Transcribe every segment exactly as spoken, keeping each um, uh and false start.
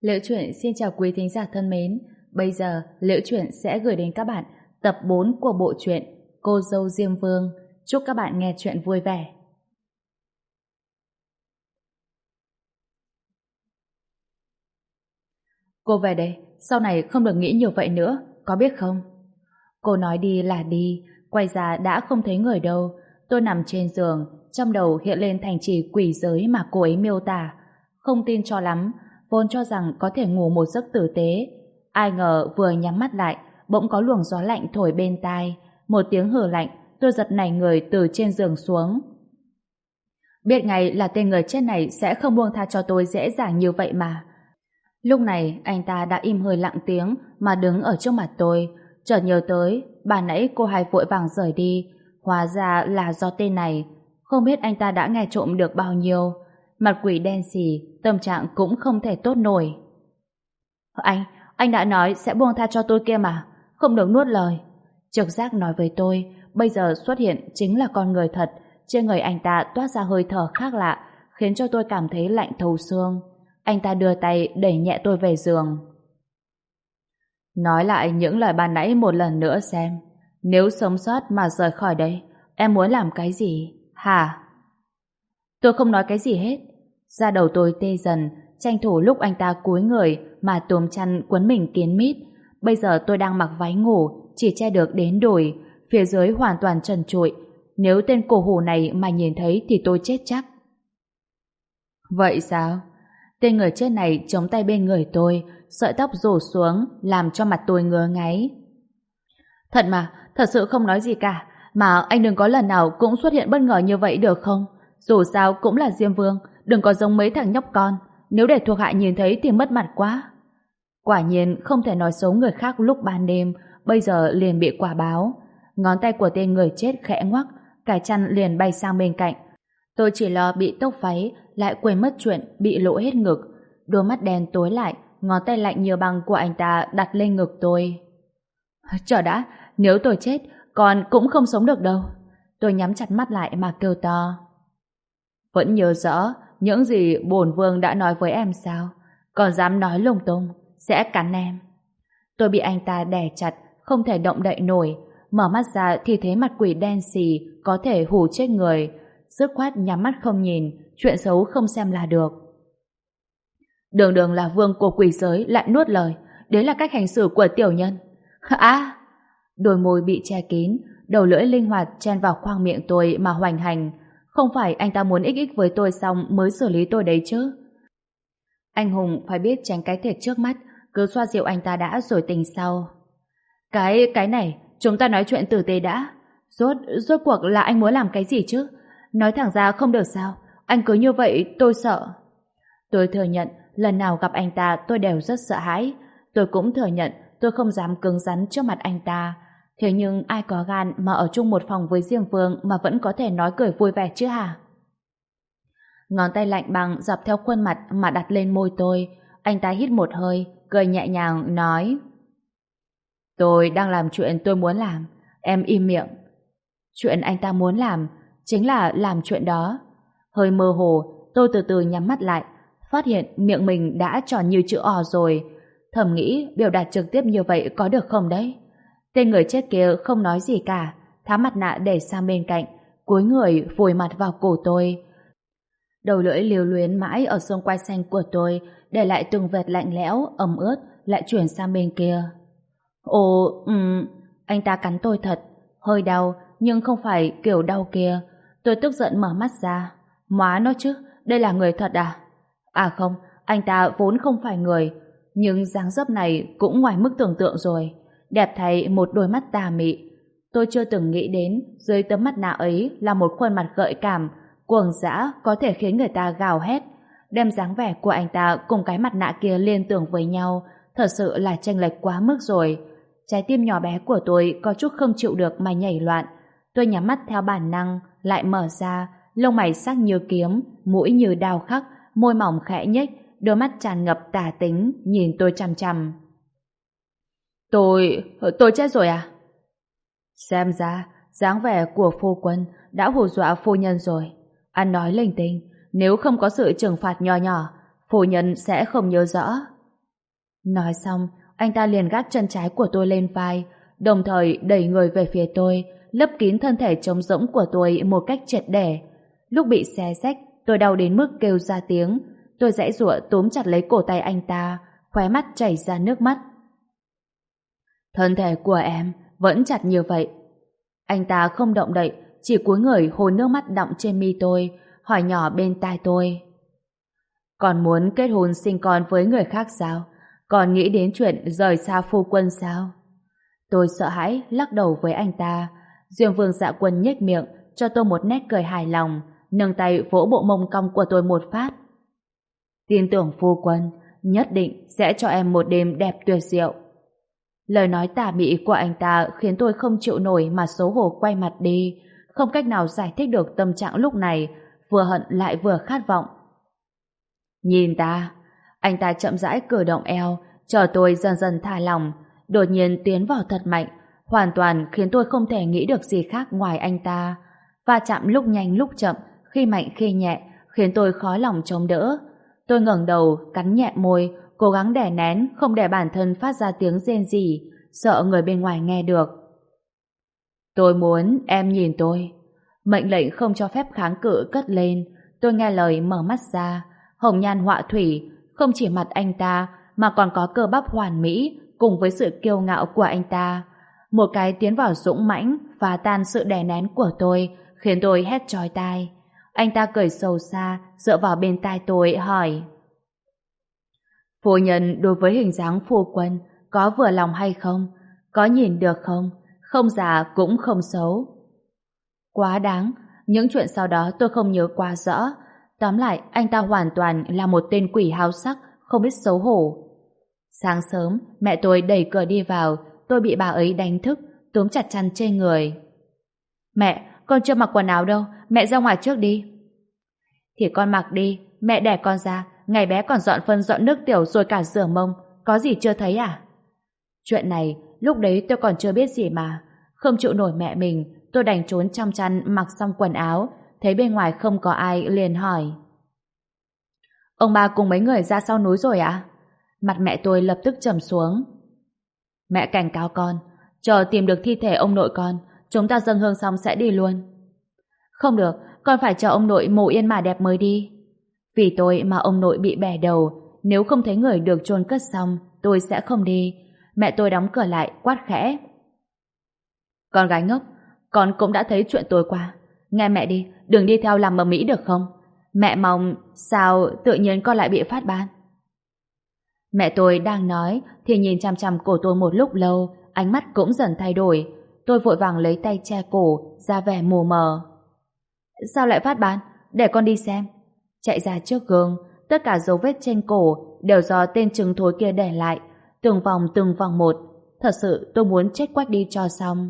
Liễu Chuyện xin chào quý thính giả thân mến. Bây giờ Liễu Chuyện sẽ gửi đến các bạn tập bốn của bộ truyện Cô dâu Diêm Vương. Chúc các bạn nghe chuyện vui vẻ. Cô về đây, sau này không được nghĩ nhiều vậy nữa, có biết không? Cô nói đi là đi, quay ra đã không thấy người đâu. Tôi nằm trên giường, trong đầu hiện lên thành trì quỷ giới mà cô ấy miêu tả. Không tin cho lắm, vốn cho rằng có thể ngủ một giấc tử tế. Ai ngờ vừa nhắm mắt lại, bỗng có luồng gió lạnh thổi bên tai. Một tiếng hừ lạnh, tôi giật nảy người từ trên giường xuống. Biết ngay là tên người chết này sẽ không buông tha cho tôi dễ dàng như vậy mà. Lúc này anh ta đã im hơi lặng tiếng mà đứng ở trước mặt tôi. Chợt nhớ tới, bà nãy cô hai vội vàng rời đi. Hóa ra là do tên này. Không biết anh ta đã nghe trộm được bao nhiêu. Mặt quỷ đen xì, tâm trạng cũng không thể tốt nổi. Anh, anh đã nói sẽ buông tha cho tôi kia mà. Không được nuốt lời. Trực giác nói với tôi, bây giờ xuất hiện chính là con người thật. Trên người anh ta toát ra hơi thở khác lạ, khiến cho tôi cảm thấy lạnh thấu xương. Anh ta đưa tay đẩy nhẹ tôi về giường. Nói lại những lời ban nãy một lần nữa xem. Nếu sống sót mà rời khỏi đây, em muốn làm cái gì? Hả? Tôi không nói cái gì hết. Da đầu tôi tê dần, tranh thủ lúc anh ta cúi người mà túm chăn quấn mình kín mít. Bây giờ tôi đang mặc váy ngủ, chỉ che được đến đùi, phía dưới hoàn toàn trần trụi. Nếu tên cổ hủ này mà nhìn thấy thì tôi chết chắc. Vậy sao? Tên người chết này chống tay bên người tôi, sợi tóc rủ xuống, làm cho mặt tôi ngứa ngáy. Thật mà, thật sự không nói gì cả, mà anh đừng có lần nào cũng xuất hiện bất ngờ như vậy được không? Dù sao cũng là Diêm Vương, đừng có giống mấy thằng nhóc con, nếu để thuộc hạ nhìn thấy thì mất mặt quá. Quả nhiên không thể nói xấu người khác lúc ban đêm, bây giờ liền bị quả báo. Ngón tay của tên người chết khẽ ngoắc, cái chăn liền bay sang bên cạnh. Tôi chỉ lo bị tốc váy, lại quên mất chuyện bị lộ hết ngực. Đôi mắt đen tối lại, ngón tay lạnh như băng của anh ta đặt lên ngực tôi. Chờ đã, nếu tôi chết, con cũng không sống được đâu. Tôi nhắm chặt mắt lại mà kêu to. Vẫn nhớ rõ những gì bổn vương đã nói với em sao? Còn dám nói lung tung, sẽ cắn em. Tôi bị anh ta đè chặt, không thể động đậy nổi. Mở mắt ra thì thấy mặt quỷ đen xì, có thể hù chết người. Dứt khoát nhắm mắt không nhìn, chuyện xấu không xem là được. Đường đường là vương của quỷ giới lại nuốt lời, đấy là cách hành xử của tiểu nhân. À! Đôi môi bị che kín, đầu lưỡi linh hoạt chen vào khoang miệng tôi mà hoành hành. Không phải anh ta muốn ích ích với tôi xong mới xử lý tôi đấy chứ. Anh hùng phải biết tránh cái thiệt trước mắt, cứ xoa dịu anh ta đã rồi tình sau. Cái, cái này, chúng ta nói chuyện tử tế đã. Rốt, rốt cuộc là anh muốn làm cái gì chứ? Nói thẳng ra không được sao? Anh cứ như vậy tôi sợ. Tôi thừa nhận lần nào gặp anh ta tôi đều rất sợ hãi. Tôi cũng thừa nhận tôi không dám cứng rắn trước mặt anh ta. Thế nhưng ai có gan mà ở chung một phòng với Diêm Vương mà vẫn có thể nói cười vui vẻ chứ hả? Ngón tay lạnh băng dọc theo khuôn mặt mà đặt lên môi tôi. Anh ta hít một hơi, cười nhẹ nhàng nói: Tôi đang làm chuyện tôi muốn làm, em im miệng. Chuyện anh ta muốn làm chính là làm chuyện đó. Hơi mơ hồ, tôi từ từ nhắm mắt lại, phát hiện miệng mình đã tròn như chữ O rồi. Thầm nghĩ biểu đạt trực tiếp như vậy có được không đấy? Tên người chết kia không nói gì cả, tháo mặt nạ để sang bên cạnh, cúi người vùi mặt vào cổ tôi. Đầu lưỡi lưu luyến mãi ở xương quai xanh của tôi, để lại từng vệt lạnh lẽo, ẩm ướt, lại chuyển sang bên kia. Ồ, ừm, anh ta cắn tôi thật, hơi đau, nhưng không phải kiểu đau kia. Tôi tức giận mở mắt ra. Móa nó chứ, đây là người thật à? À không, anh ta vốn không phải người, nhưng dáng dấp này cũng ngoài mức tưởng tượng rồi. Đẹp thay một đôi mắt tà mị. Tôi chưa từng nghĩ đến dưới tấm mặt nạ ấy là một khuôn mặt gợi cảm, cuồng dã có thể khiến người ta gào hét. Đem dáng vẻ của anh ta cùng cái mặt nạ kia liên tưởng với nhau, thật sự là chênh lệch quá mức rồi. Trái tim nhỏ bé của tôi có chút không chịu được mà nhảy loạn. Tôi nhắm mắt theo bản năng, lại mở ra, lông mày sắc như kiếm, mũi như đao khắc, môi mỏng khẽ nhếch, đôi mắt tràn ngập tà tính, nhìn tôi chằm chằm. Tôi... tôi chết rồi à? Xem ra, dáng vẻ của phu quân đã hù dọa phu nhân rồi. Ăn nói linh tinh, nếu không có sự trừng phạt nho nhỏ, phu nhân sẽ không nhớ rõ. Nói xong, anh ta liền gác chân trái của tôi lên vai, đồng thời đẩy người về phía tôi, lấp kín thân thể trống rỗng của tôi một cách triệt để. Lúc bị xé xách, tôi đau đến mức kêu ra tiếng. Tôi giãy giụa túm chặt lấy cổ tay anh ta, khóe mắt chảy ra nước mắt. Thân thể của em vẫn chặt như vậy. Anh ta không động đậy, chỉ cúi người hôn nước mắt đọng trên mi tôi, hỏi nhỏ bên tai tôi. Còn muốn kết hôn sinh con với người khác sao? Còn nghĩ đến chuyện rời xa phu quân sao? Tôi sợ hãi lắc đầu với anh ta. Diêm Vương Dạ Quân nhếch miệng, cho tôi một nét cười hài lòng, nâng tay vỗ bộ mông cong của tôi một phát. Tin tưởng phu quân, nhất định sẽ cho em một đêm đẹp tuyệt diệu. Lời nói tà mị của anh ta khiến tôi không chịu nổi mà xấu hổ quay mặt đi, không cách nào giải thích được tâm trạng lúc này, vừa hận lại vừa khát vọng. Nhìn ta, anh ta chậm rãi cử động eo, chờ tôi dần dần thả lỏng, đột nhiên tiến vào thật mạnh, hoàn toàn khiến tôi không thể nghĩ được gì khác ngoài anh ta. Va chạm lúc nhanh lúc chậm, khi mạnh khi nhẹ, khiến tôi khó lòng chống đỡ. Tôi ngẩng đầu, cắn nhẹ môi, cố gắng đè nén, không để bản thân phát ra tiếng rên rỉ, sợ người bên ngoài nghe được. Tôi muốn em nhìn tôi. Mệnh lệnh không cho phép kháng cự cất lên. Tôi nghe lời mở mắt ra. Hồng nhan họa thủy, không chỉ mặt anh ta, mà còn có cơ bắp hoàn mỹ, cùng với sự kiêu ngạo của anh ta. Một cái tiến vào dũng mãnh, phá tan sự đè nén của tôi, khiến tôi hét chói tai. Anh ta cười sâu xa, dựa vào bên tai tôi, hỏi. Phu nhân đối với hình dáng phu quân, có vừa lòng hay không? Có nhìn được không? Không già cũng không xấu. Quá đáng, những chuyện sau đó tôi không nhớ quá rõ. Tóm lại, anh ta hoàn toàn là một tên quỷ háo sắc, không biết xấu hổ. Sáng sớm, mẹ tôi đẩy cửa đi vào, tôi bị bà ấy đánh thức, túm chặt chăn trên người. Mẹ, con chưa mặc quần áo đâu, mẹ ra ngoài trước đi. Thì con mặc đi, mẹ đẻ con ra, ngày bé còn dọn phân dọn nước tiểu rồi cả rửa mông, có gì chưa thấy à? Chuyện này, lúc đấy tôi còn chưa biết gì mà. Không chịu nổi mẹ mình, tôi đành trốn trong chăn mặc xong quần áo, thấy bên ngoài không có ai liền hỏi. Ông bà cùng mấy người ra sau núi rồi ạ? Mặt mẹ tôi lập tức trầm xuống. Mẹ cảnh cáo con, chờ tìm được thi thể ông nội con, chúng ta dâng hương xong sẽ đi luôn. Không được, con phải chờ ông nội mồ yên mà đẹp mới đi. Vì tôi mà ông nội bị bẻ đầu, nếu không thấy người được chôn cất xong, tôi sẽ không đi. Mẹ tôi đóng cửa lại, quát khẽ. Con gái ngốc, con cũng đã thấy chuyện tối qua. Nghe mẹ đi, đừng đi theo làm mầm mỹ được không? Mẹ mong, sao tự nhiên con lại bị phát ban? Mẹ tôi đang nói, thì nhìn chằm chằm cổ tôi một lúc lâu, ánh mắt cũng dần thay đổi. Tôi vội vàng lấy tay che cổ, ra vẻ mù mờ. Sao lại phát ban? Để con đi xem. Chạy ra trước gương, tất cả dấu vết trên cổ đều do tên trứng thối kia để lại, từng vòng từng vòng một. Thật sự tôi muốn chết quách đi cho xong.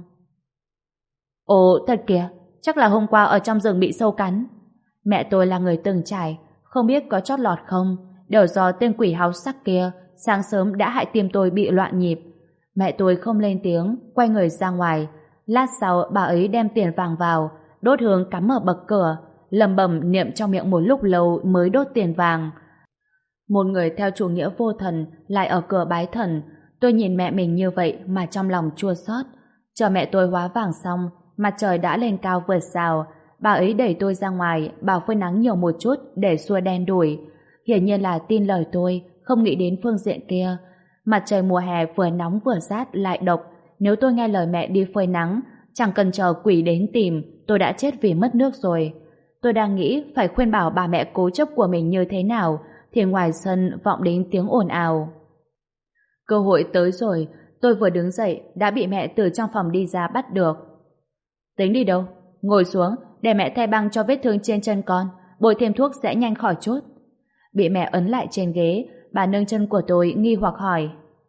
Ồ, thật kìa, chắc là hôm qua ở trong rừng bị sâu cắn. Mẹ tôi là người từng trải, không biết có chót lọt không, đều do tên quỷ háo sắc kia sáng sớm đã hại tim tôi bị loạn nhịp. Mẹ tôi không lên tiếng, quay người ra ngoài. Lát sau bà ấy đem tiền vàng vào, đốt hương cắm ở bậc cửa, lẩm bẩm niệm trong miệng một lúc lâu mới đốt tiền vàng. Một người theo chủ nghĩa vô thần lại ở cửa bái thần. Tôi nhìn mẹ mình như vậy mà trong lòng chua xót. Chờ mẹ tôi hóa vàng xong, mặt trời đã lên cao vượt rào. Bà ấy đẩy tôi ra ngoài, bảo phơi nắng nhiều một chút để xua đen đuổi. Hiển nhiên là tin lời tôi, không nghĩ đến phương diện kia. Mặt trời mùa hè vừa nóng vừa rát lại độc. Nếu tôi nghe lời mẹ đi phơi nắng, chẳng cần chờ quỷ đến tìm, tôi đã chết vì mất nước rồi. Tôi đang nghĩ phải khuyên bảo bà mẹ cố chấp của mình như thế nào, thì ngoài sân vọng đến tiếng ồn ào. Cơ hội tới rồi, tôi vừa đứng dậy đã bị mẹ từ trong phòng đi ra bắt được. Tính đi đâu? Ngồi xuống, để mẹ thay băng cho vết thương trên chân con, bôi thêm thuốc sẽ nhanh khỏi chút. Bị mẹ ấn lại trên ghế, bà nâng chân của tôi nghi hoặc hỏi.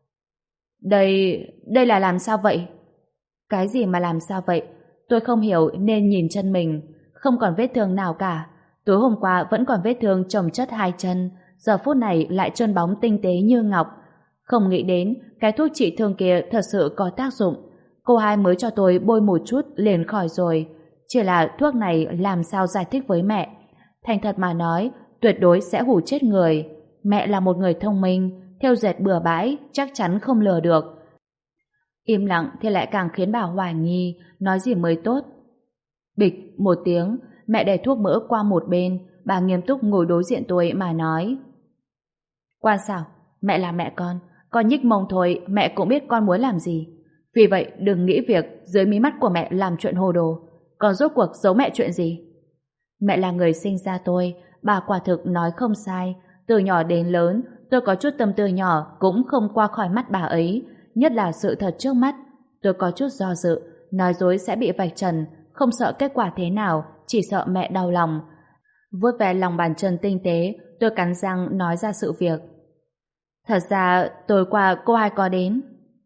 Đây, đây là làm sao vậy? Cái gì mà làm sao vậy? Tôi không hiểu nên nhìn chân mình, không còn vết thương nào cả. Tối hôm qua vẫn còn vết thương chồng chất hai chân, giờ phút này lại trơn bóng tinh tế như ngọc. Không nghĩ đến cái thuốc trị thương kia thật sự có tác dụng. Cô hai mới cho tôi bôi một chút liền khỏi rồi. Chỉ là thuốc này làm sao giải thích với mẹ. Thành thật mà nói, tuyệt đối sẽ hù chết người. Mẹ là một người thông minh, thêu dệt bừa bãi, chắc chắn không lừa được. Im lặng thì lại càng khiến bà hoài nghi, nói gì mới tốt. Bịch một tiếng, mẹ để thuốc mỡ qua một bên, bà nghiêm túc ngồi đối diện tôi mà nói. Quan sao, mẹ là mẹ con, con nhích mông thôi mẹ cũng biết con muốn làm gì. Vì vậy đừng nghĩ việc dưới mí mắt của mẹ làm chuyện hồ đồ. Còn rốt cuộc giấu mẹ chuyện gì? Mẹ là người sinh ra tôi, bà quả thực nói không sai. Từ nhỏ đến lớn, tôi có chút tâm tư nhỏ cũng không qua khỏi mắt bà ấy, nhất là sự thật trước mắt. Tôi có chút do dự, nói dối sẽ bị vạch trần, không sợ kết quả thế nào, chỉ sợ mẹ đau lòng. Vuốt ve lòng bàn chân tinh tế, tôi cắn răng nói ra sự việc. Thật ra tối qua cô hai có đến.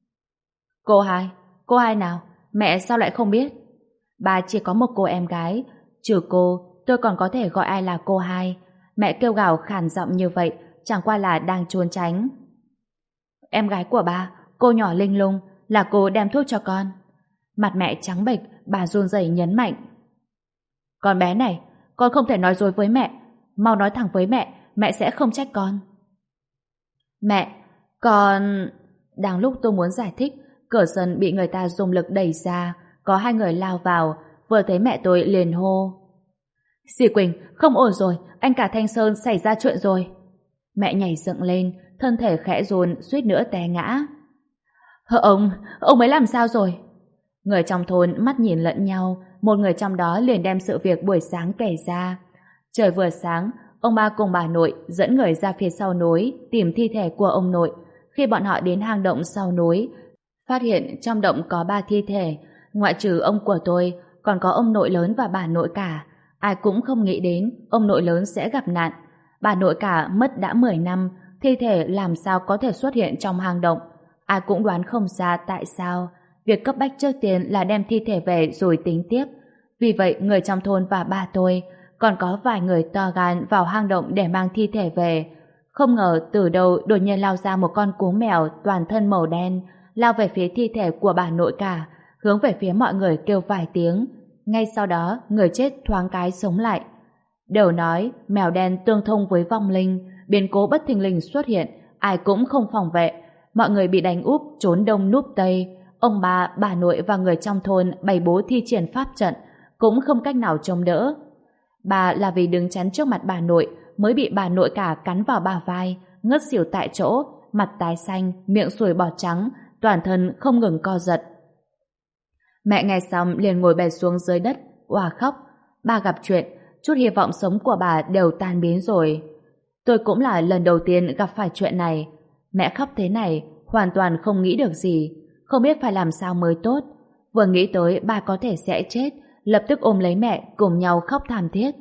Cô hai? Cô hai nào? Mẹ sao lại không biết? Bà chỉ có một cô em gái, trừ cô, tôi còn có thể gọi ai là cô hai. Mẹ kêu gào khàn giọng như vậy, chẳng qua là đang trốn tránh. Em gái của bà, cô nhỏ linh lung, là cô đem thuốc cho con. Mặt mẹ trắng bệch, bà run rẩy nhấn mạnh. Con bé này, con không thể nói dối với mẹ. Mau nói thẳng với mẹ, mẹ sẽ không trách con. Mẹ, con... Đang lúc tôi muốn giải thích, cửa sân bị người ta dùng lực đẩy ra, có hai người lao vào, vừa thấy mẹ tôi liền hô. Dì Quỳnh, không ổn rồi, anh cả Thanh Sơn xảy ra chuyện rồi. Mẹ nhảy dựng lên, thân thể khẽ run, suýt nữa té ngã. Hơ ông, ông ấy làm sao rồi? Người trong thôn mắt nhìn lẫn nhau, một người trong đó liền đem sự việc buổi sáng kể ra. Trời vừa sáng, ông ba cùng bà nội dẫn người ra phía sau núi tìm thi thể của ông nội. Khi bọn họ đến hang động sau núi, phát hiện trong động có ba thi thể, ngoại trừ ông của tôi, còn có ông nội lớn và bà nội cả. Ai cũng không nghĩ đến ông nội lớn sẽ gặp nạn. Bà nội cả mất đã mười năm, thi thể làm sao có thể xuất hiện trong hang động. Ai cũng đoán không ra tại sao. Việc cấp bách trước tiên là đem thi thể về rồi tính tiếp. Vì vậy người trong thôn và ba tôi, còn có vài người to gan vào hang động để mang thi thể về. Không ngờ từ đâu đột nhiên lao ra một con cú mèo toàn thân màu đen, lao về phía thi thể của bà nội cả, hướng về phía mọi người kêu vài tiếng. Ngay sau đó, người chết thoáng cái sống lại. Đều nói mèo đen tương thông với vong linh, biến cố bất thình lình xuất hiện, ai cũng không phòng vệ. Mọi người bị đánh úp, trốn đông núp tây. Ông bà, bà nội và người trong thôn bày bố thi triển pháp trận, cũng không cách nào chống đỡ. Bà là vì đứng chắn trước mặt bà nội mới bị bà nội cả cắn vào bả vai, ngất xỉu tại chỗ, mặt tái xanh, miệng sùi bọt trắng, toàn thân không ngừng co giật. Mẹ nghe xong liền ngồi bệt xuống dưới đất, òa khóc. Bà gặp chuyện, chút hy vọng sống của bà đều tan biến rồi. Tôi cũng là lần đầu tiên gặp phải chuyện này. Mẹ khóc thế này, hoàn toàn không nghĩ được gì, không biết phải làm sao mới tốt. Vừa nghĩ tới bà có thể sẽ chết, lập tức ôm lấy mẹ cùng nhau khóc thảm thiết.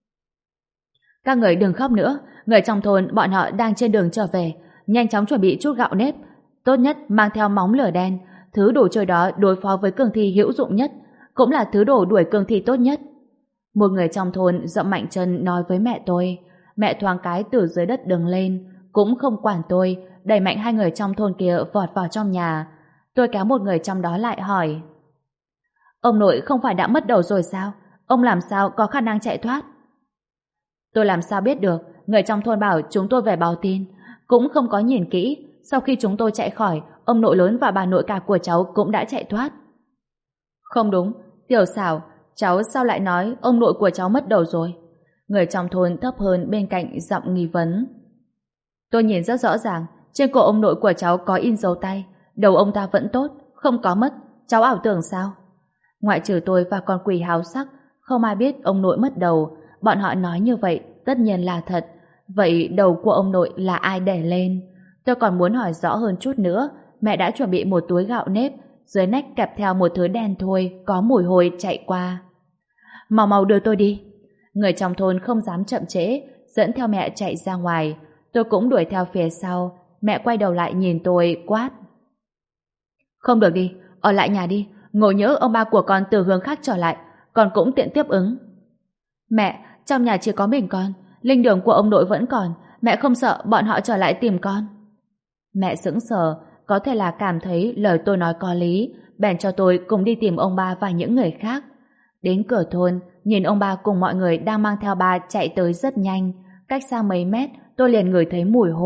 Các người đừng khóc nữa, người trong thôn bọn họ đang trên đường trở về, nhanh chóng chuẩn bị chút gạo nếp, tốt nhất mang theo móng lửa đen, thứ đồ chơi đó đối phó với cương thi hữu dụng nhất, cũng là thứ đồ đuổi cương thi tốt nhất. Một người trong thôn dậm mạnh chân nói với mẹ tôi. Mẹ thoáng cái từ dưới đất đứng lên, cũng không quản tôi, đẩy mạnh hai người trong thôn kia vọt vào trong nhà. Tôi kéo một người trong đó lại hỏi: Ông nội không phải đã mất đầu rồi sao? Ông làm sao có khả năng chạy thoát? Tôi làm sao biết được, người trong thôn bảo chúng tôi về báo tin, cũng không có nhìn kỹ. Sau khi chúng tôi chạy khỏi, ông nội lớn và bà nội cả của cháu cũng đã chạy thoát. Không đúng, Tiểu Xảo, cháu sao lại nói ông nội của cháu mất đầu rồi? Người trong thôn thấp hơn bên cạnh giọng nghi vấn. Tôi nhìn rất rõ ràng, trên cổ ông nội của cháu có in dấu tay, đầu ông ta vẫn tốt, không có mất, cháu ảo tưởng sao? Ngoại trừ tôi và con quỷ háo sắc, không ai biết ông nội mất đầu. Bọn họ nói như vậy tất nhiên là thật. Vậy đầu của ông nội là ai để lên? Tôi còn muốn hỏi rõ hơn chút nữa. Mẹ đã chuẩn bị một túi gạo nếp, dưới nách kẹp theo một thứ đen thui có mùi hôi chạy qua. Mau mau đưa tôi đi. Người trong thôn không dám chậm trễ, dẫn theo mẹ chạy ra ngoài. Tôi cũng đuổi theo phía sau. Mẹ quay đầu lại nhìn tôi quát: Không được đi, ở lại nhà đi, ngộ nhỡ ông ba của con từ hướng khác trở lại, con cũng tiện tiếp ứng. Mẹ, trong nhà chỉ có mình con, linh đường của ông nội vẫn còn, mẹ không sợ bọn họ trở lại tìm con. Mẹ sững sờ, có thể là cảm thấy lời tôi nói có lý, bèn cho tôi cùng đi tìm ông ba và những người khác. Đến cửa thôn, nhìn ông ba cùng mọi người đang mang theo ba chạy tới rất nhanh. Cách xa mấy mét, tôi liền ngửi thấy mùi hôi,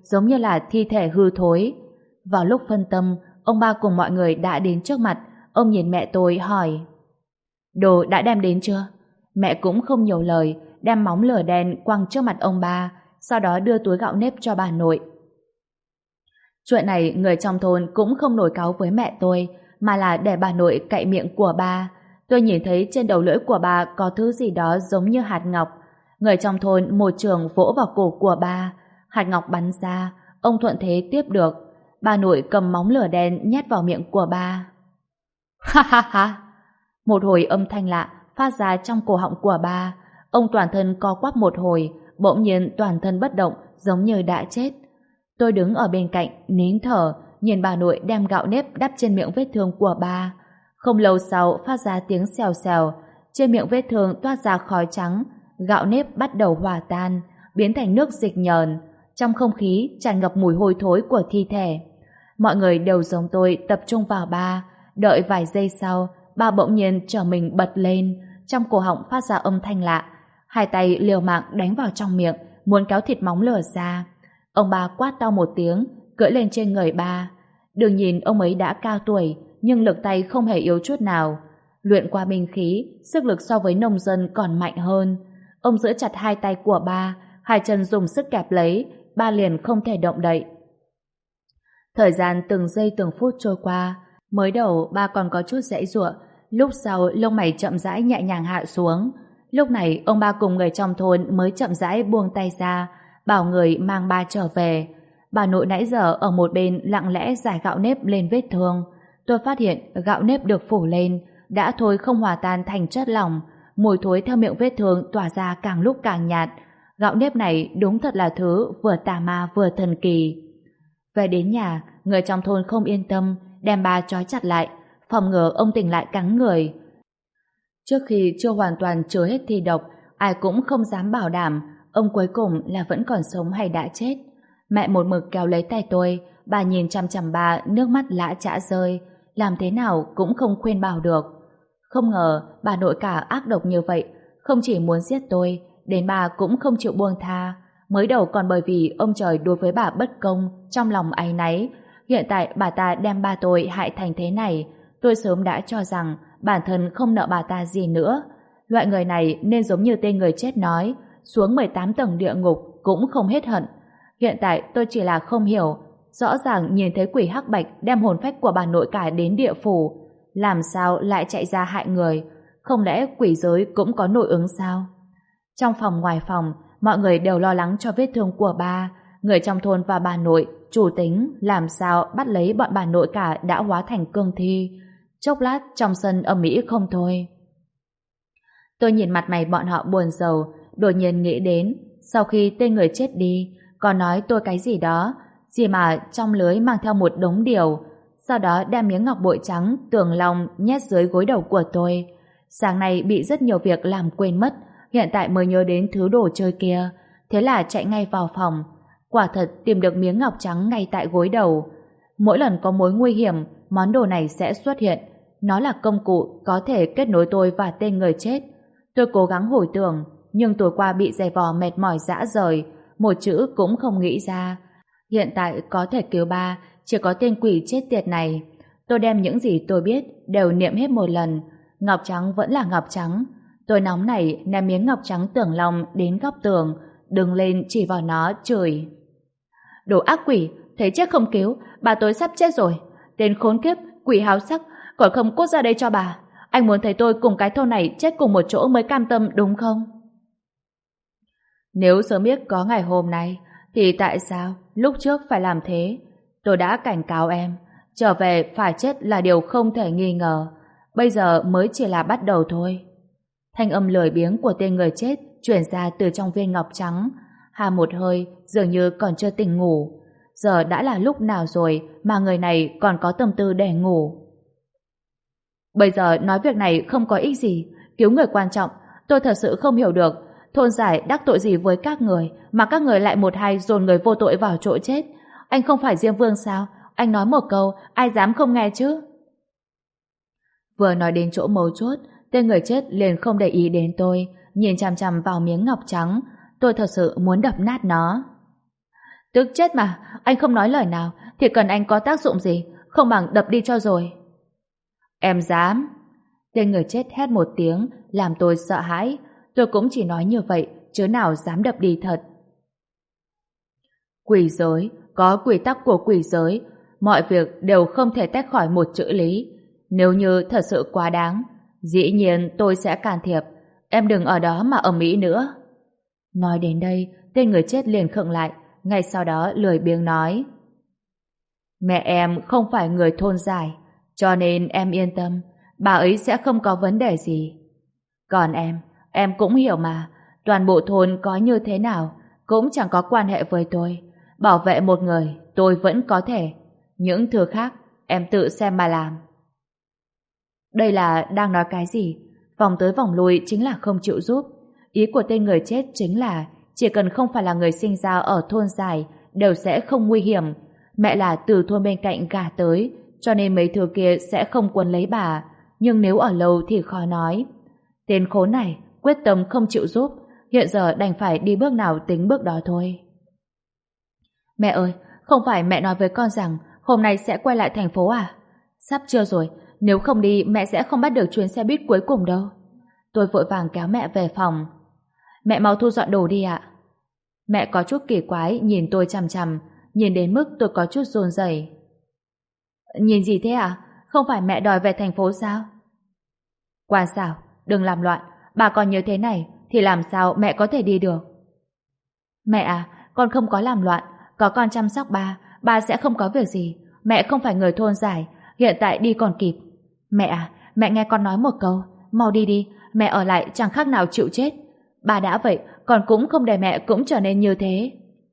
giống như là thi thể hư thối. Vào lúc phân tâm, ông ba cùng mọi người đã đến trước mặt. Ông nhìn mẹ tôi hỏi: Đồ đã đem đến chưa? Mẹ cũng không nhiều lời, đem móng lửa đen quăng trước mặt ông ba, sau đó đưa túi gạo nếp cho bà nội. Chuyện này người trong thôn cũng không nổi cáu với mẹ tôi, mà là để bà nội cạy miệng của bà. Tôi nhìn thấy trên đầu lưỡi của bà có thứ gì đó giống như hạt ngọc. Người trong thôn một trường vỗ vào cổ của bà, hạt ngọc bắn ra, ông thuận thế tiếp được. Bà nội cầm móng lửa đen nhét vào miệng của bà. Ha ha ha! Một hồi âm thanh lạ phát ra trong cổ họng của bà. Ông toàn thân co quắp một hồi, bỗng nhiên toàn thân bất động, giống như đã chết. Tôi đứng ở bên cạnh, nín thở, nhìn bà nội đem gạo nếp đắp trên miệng vết thương của bà. Không lâu sau phát ra tiếng xèo xèo, trên miệng vết thương toát ra khói trắng, gạo nếp bắt đầu hòa tan, biến thành nước dịch nhờn. Trong không khí tràn ngập mùi hôi thối của thi thể. Mọi người đều giống tôi tập trung vào bà. Đợi vài giây sau, bà bỗng nhiên trở mình bật lên, trong cổ họng phát ra âm thanh lạ. Hai tay liều mạng đánh vào trong miệng, muốn kéo thịt móng lửa ra. Ông bà quát to một tiếng, cưỡi lên trên người bà. Đừng nhìn ông ấy đã cao tuổi, nhưng lực tay không hề yếu chút nào. Luyện qua binh khí, sức lực so với nông dân còn mạnh hơn. Ông giữ chặt hai tay của bà, hai chân dùng sức kẹp lấy, bà liền không thể động đậy. Thời gian từng giây từng phút trôi qua, mới đầu bà còn có chút giãy giụa, lúc sau lông mày chậm rãi nhẹ nhàng hạ xuống. Lúc này ông ba cùng người trong thôn mới chậm rãi buông tay ra, bảo người mang bà trở về. Bà nội nãy giờ ở một bên lặng lẽ rải gạo nếp lên vết thương. Tôi phát hiện gạo nếp được phủ lên, đã thôi không hòa tan thành chất lỏng, mùi thối theo miệng vết thương tỏa ra càng lúc càng nhạt. Gạo nếp này đúng thật là thứ vừa tà ma vừa thần kỳ. Về đến nhà, người trong thôn không yên tâm, đem bà trói chặt lại, phòng ngừa ông tỉnh lại cắn người. Trước khi chưa hoàn toàn chứa hết thi độc, ai cũng không dám bảo đảm ông cuối cùng là vẫn còn sống hay đã chết. Mẹ một mực kéo lấy tay tôi, bà nhìn chằm chằm bà, nước mắt lã chã rơi, làm thế nào cũng không khuyên bảo được. Không ngờ bà nội cả ác độc như vậy, không chỉ muốn giết tôi, đến bà cũng không chịu buông tha. Mới đầu còn bởi vì ông trời đối với bà bất công, trong lòng áy náy. Hiện tại bà ta đem ba tôi hại thành thế này, tôi sớm đã cho rằng bản thân không nợ bà ta gì nữa. Loại người này nên giống như tên người chết nói, xuống mười tám tầng địa ngục cũng không hết hận. Hiện tại tôi chỉ là không hiểu, rõ ràng nhìn thấy quỷ hắc bạch đem hồn phách của bà nội cả đến địa phủ, làm sao lại chạy ra hại người? Không lẽ quỷ giới cũng có nội ứng sao? Trong phòng ngoài phòng, mọi người đều lo lắng cho vết thương của bà. Người trong thôn và bà nội chủ tính làm sao bắt lấy bọn bà nội cả đã hóa thành cương thi. Chốc lát trong sân ầm ĩ không thôi. Tôi nhìn mặt mày bọn họ buồn rầu, đột nhiên nghĩ đến sau khi tên người chết đi còn nói tôi cái gì đó, gì mà trong lưới mang theo một đống điều, sau đó đem miếng ngọc bội trắng tường long nhét dưới gối đầu của tôi. Sáng nay bị rất nhiều việc làm quên mất, hiện tại mới nhớ đến thứ đồ chơi kia, thế là chạy ngay vào phòng. Quả thật tìm được miếng ngọc trắng ngay tại gối đầu. Mỗi lần có mối nguy hiểm, món đồ này sẽ xuất hiện. Nó là công cụ có thể kết nối tôi và tên người chết. Tôi cố gắng hồi tưởng, nhưng tối qua bị giày vò mệt mỏi rã rời, một chữ cũng không nghĩ ra. Hiện tại có thể cứu ba, chỉ có tên quỷ chết tiệt này. Tôi đem những gì tôi biết đều niệm hết một lần. Ngọc trắng vẫn là ngọc trắng. Tôi nóng nảy ném miếng ngọc trắng tưởng long đến góc tường, đứng lên chỉ vào nó chửi. Đồ ác quỷ, thấy chết không cứu, bà tôi sắp chết rồi. Tên khốn kiếp, quỷ háo sắc, còn không cút ra đây cho bà. Anh muốn thấy tôi cùng cái thôn này chết cùng một chỗ mới cam tâm đúng không? Nếu sớm biết có ngày hôm nay, thì tại sao lúc trước phải làm thế? Tôi đã cảnh cáo em, trở về phải chết là điều không thể nghi ngờ. Bây giờ mới chỉ là bắt đầu thôi. Thanh âm lười biếng của tên người chết chuyển ra từ trong viên ngọc trắng. Hà một hơi, dường như còn chưa tỉnh ngủ. Giờ đã là lúc nào rồi mà người này còn có tâm tư để ngủ? Bây giờ nói việc này không có ích gì. Cứu người quan trọng. Tôi thật sự không hiểu được thôn giải đắc tội gì với các người mà các người lại một hai dồn người vô tội vào chỗ chết. Anh không phải Diêm Vương sao? Anh nói một câu, ai dám không nghe chứ? Vừa nói đến chỗ mấu chốt, tên người chết liền không để ý đến tôi, nhìn chằm chằm vào miếng ngọc trắng. Tôi thật sự muốn đập nát nó. Tức chết mà, anh không nói lời nào thì cần anh có tác dụng gì, không bằng đập đi cho rồi. Em dám? Tên người chết hét một tiếng làm tôi sợ hãi. Tôi cũng chỉ nói như vậy chứ nào dám đập đi thật. Quỷ giới, có quy tắc của quỷ giới, mọi việc đều không thể tách khỏi một chữ lý. Nếu như thật sự quá đáng, dĩ nhiên tôi sẽ can thiệp. Em đừng ở đó mà ầm ĩ nữa. Nói đến đây, tên người chết liền khựng lại, ngay sau đó lười biếng nói: Mẹ em không phải người thôn Giải, cho nên em yên tâm, bà ấy sẽ không có vấn đề gì. Còn em, em cũng hiểu mà, toàn bộ thôn có như thế nào cũng chẳng có quan hệ với tôi. Bảo vệ một người tôi vẫn có thể, những thứ khác em tự xem mà làm. Đây là đang nói cái gì? Vòng tới vòng lui chính là không chịu giúp. Ý của tên người chết chính là chỉ cần không phải là người sinh ra ở thôn Giải đều sẽ không nguy hiểm. Mẹ là từ thôn bên cạnh gả tới, cho nên mấy thứ kia sẽ không quấn lấy bà. Nhưng nếu ở lâu thì khó nói. Tên khốn này quyết tâm không chịu giúp, hiện giờ đành phải đi bước nào tính bước đó thôi. Mẹ ơi, không phải mẹ nói với con rằng hôm nay sẽ quay lại thành phố à? Sắp trưa rồi, nếu không đi mẹ sẽ không bắt được chuyến xe buýt cuối cùng đâu. Tôi vội vàng kéo mẹ về phòng. Mẹ mau thu dọn đồ đi ạ. Mẹ có chút kỳ quái nhìn tôi chằm chằm, nhìn đến mức tôi có chút run rẩy. Nhìn gì thế ạ? Không phải mẹ đòi về thành phố sao? Quan xảo, đừng làm loạn, bà còn như thế này thì làm sao mẹ có thể đi được? Mẹ à, con không có làm loạn, có con chăm sóc ba, ba sẽ không có việc gì. Mẹ không phải người thôn Giải, hiện tại đi còn kịp. Mẹ à, mẹ nghe con nói một câu, mau đi đi, mẹ ở lại chẳng khác nào chịu chết. Bà đã vậy, con cũng không để mẹ cũng trở nên như thế.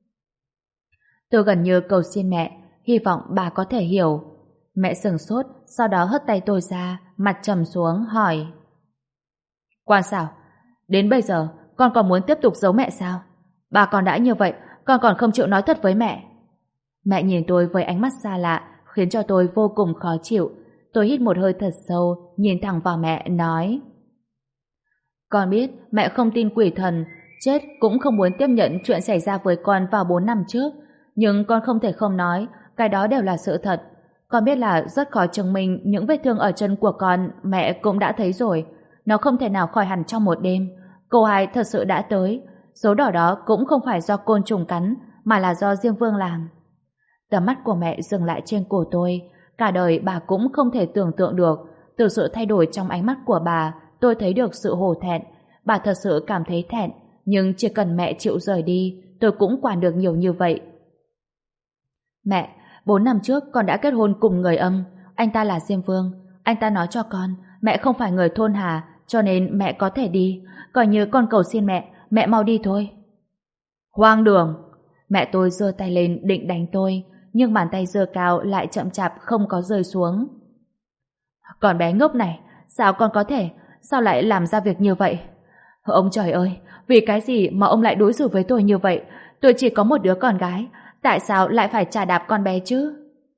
Tôi gần như cầu xin mẹ, hy vọng bà có thể hiểu. Mẹ sửng sốt, sau đó hất tay tôi ra, mặt trầm xuống, hỏi: Quan xảo, đến bây giờ con còn muốn tiếp tục giấu mẹ sao? Bà còn đã như vậy, con còn không chịu nói thật với mẹ. Mẹ nhìn tôi với ánh mắt xa lạ, khiến cho tôi vô cùng khó chịu. Tôi hít một hơi thật sâu, nhìn thẳng vào mẹ, nói: Con biết mẹ không tin quỷ thần, chết cũng không muốn tiếp nhận chuyện xảy ra với con vào bốn năm trước, nhưng con không thể không nói, cái đó đều là sự thật. Con biết là rất khó chứng minh những vết thương ở chân của con, mẹ cũng đã thấy rồi. Nó không thể nào khỏi hẳn trong một đêm. Cô hai thật sự đã tới. Dấu đỏ đó cũng không phải do côn trùng cắn, mà là do Diêm Vương làm. Tầm mắt của mẹ dừng lại trên cổ tôi. Cả đời bà cũng không thể tưởng tượng được. Từ sự thay đổi trong ánh mắt của bà, tôi thấy được sự hổ thẹn. Bà thật sự cảm thấy thẹn, nhưng chỉ cần mẹ chịu rời đi, tôi cũng quản được nhiều như vậy. Mẹ, bốn năm trước con đã kết hôn cùng người Âm. Anh ta là Diêm Vương. Anh ta nói cho con mẹ không phải người thôn Hà, cho nên mẹ có thể đi. Coi như con cầu xin mẹ, mẹ mau đi thôi. Hoang đường! Mẹ tôi giơ tay lên định đánh tôi, nhưng bàn tay giơ cao lại chậm chạp không có rơi xuống. Con bé ngốc này, sao con có thể, sao lại làm ra việc như vậy? Ông trời ơi, vì cái gì mà ông lại đối xử với tôi như vậy? Tôi chỉ có một đứa con gái, tại sao lại phải chà đạp con bé chứ?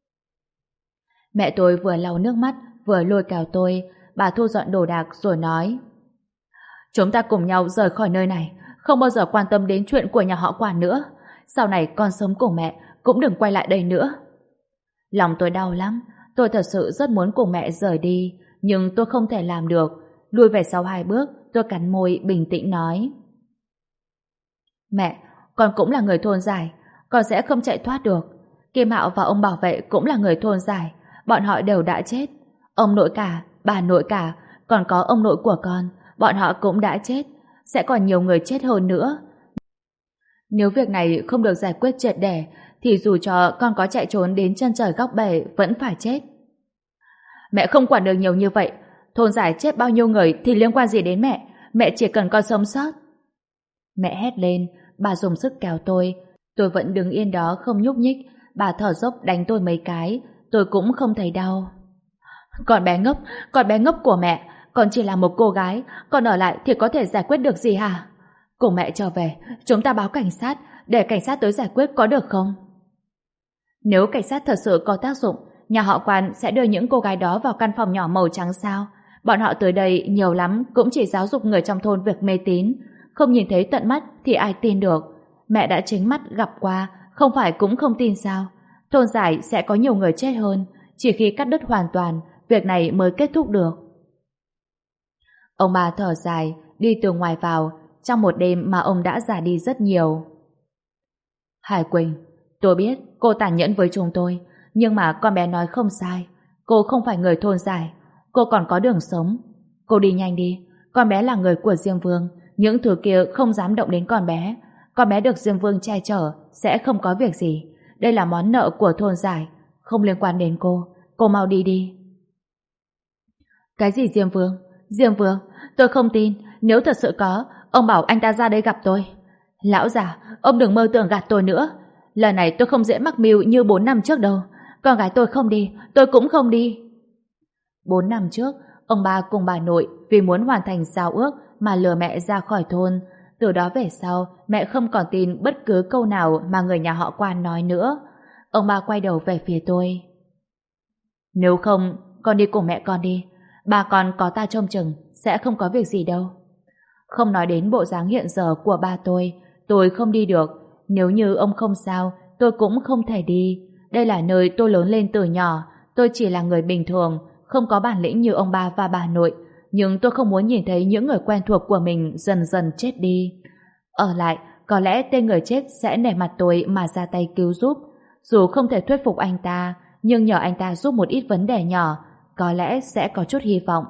Mẹ tôi vừa lau nước mắt, vừa lôi kéo tôi. Bà thu dọn đồ đạc rồi nói: Chúng ta cùng nhau rời khỏi nơi này, không bao giờ quan tâm đến chuyện của nhà họ Quản nữa. Sau này con sống cùng mẹ, cũng đừng quay lại đây nữa. Lòng tôi đau lắm, tôi thật sự rất muốn cùng mẹ rời đi, nhưng tôi không thể làm được. Lùi về sau hai bước, tôi cắn môi bình tĩnh nói: Mẹ, con cũng là người thôn Giải, con sẽ không chạy thoát được. Kim Hạo và ông bảo vệ cũng là người thôn Giải, bọn họ đều đã chết. Ông nội cả, bà nội cả, còn có ông nội của con, bọn họ cũng đã chết. Sẽ còn nhiều người chết hơn nữa. Nếu việc này không được giải quyết triệt để, thì dù cho con có chạy trốn đến chân trời góc bể vẫn phải chết. Mẹ không quản được nhiều như vậy. Thôn Giải chết bao nhiêu người thì liên quan gì đến mẹ? Mẹ chỉ cần con sống sót. Mẹ hét lên, bà dùng sức kéo tôi. Tôi vẫn đứng yên đó không nhúc nhích. Bà thở dốc đánh tôi mấy cái, tôi cũng không thấy đau. Con bé ngốc, con bé ngốc của mẹ, con chỉ là một cô gái, con ở lại thì có thể giải quyết được gì hả? Cùng mẹ trở về, chúng ta báo cảnh sát, để cảnh sát tới giải quyết có được không? Nếu cảnh sát thật sự có tác dụng, nhà họ Quan sẽ đưa những cô gái đó vào căn phòng nhỏ màu trắng sao? Bọn họ tới đây nhiều lắm cũng chỉ giáo dục người trong thôn việc mê tín, không nhìn thấy tận mắt thì ai tin được. Mẹ đã chính mắt gặp qua, không phải cũng không tin sao? Thôn Giải sẽ có nhiều người chết hơn, chỉ khi cắt đứt hoàn toàn, việc này mới kết thúc được. Ông bà thở dài, đi từ ngoài vào, trong một đêm mà ông đã già đi rất nhiều. Hải Quỳnh, tôi biết cô tàn nhẫn với chúng tôi, nhưng mà con bé nói không sai. Cô không phải người Thôn Giải, cô còn có đường sống. Cô đi nhanh đi, con bé là người của Diêm Vương, những thứ kia không dám động đến con bé. Con bé được Diêm Vương che chở, sẽ không có việc gì. Đây là món nợ của Thôn Giải, không liên quan đến cô. Cô mau đi đi. Cái gì Diêm Vương? Diêm Vương? Tôi không tin. Nếu thật sự có, ông bảo anh ta ra đây gặp tôi. Lão già, ông đừng mơ tưởng gạt tôi nữa. Lần này tôi không dễ mắc mưu như bốn năm trước đâu. Con gái tôi không đi, tôi cũng không đi. Bốn năm trước, ông ba cùng bà nội vì muốn hoàn thành giao ước mà lừa mẹ ra khỏi thôn. Từ đó về sau, mẹ không còn tin bất cứ câu nào mà người nhà họ Quan nói nữa. Ông ba quay đầu về phía tôi. Nếu không, con đi cùng mẹ con đi. Bà con có ta trông chừng, sẽ không có việc gì đâu. Không nói đến bộ dáng hiện giờ của ba tôi, tôi không đi được. Nếu như ông không sao, tôi cũng không thể đi. Đây là nơi tôi lớn lên từ nhỏ. Tôi chỉ là người bình thường, không có bản lĩnh như ông ba và bà nội. Nhưng tôi không muốn nhìn thấy những người quen thuộc của mình dần dần chết đi. Ở lại, có lẽ tên người chết sẽ nể mặt tôi mà ra tay cứu giúp. Dù không thể thuyết phục anh ta, nhưng nhờ anh ta giúp một ít vấn đề nhỏ, có lẽ sẽ có chút hy vọng.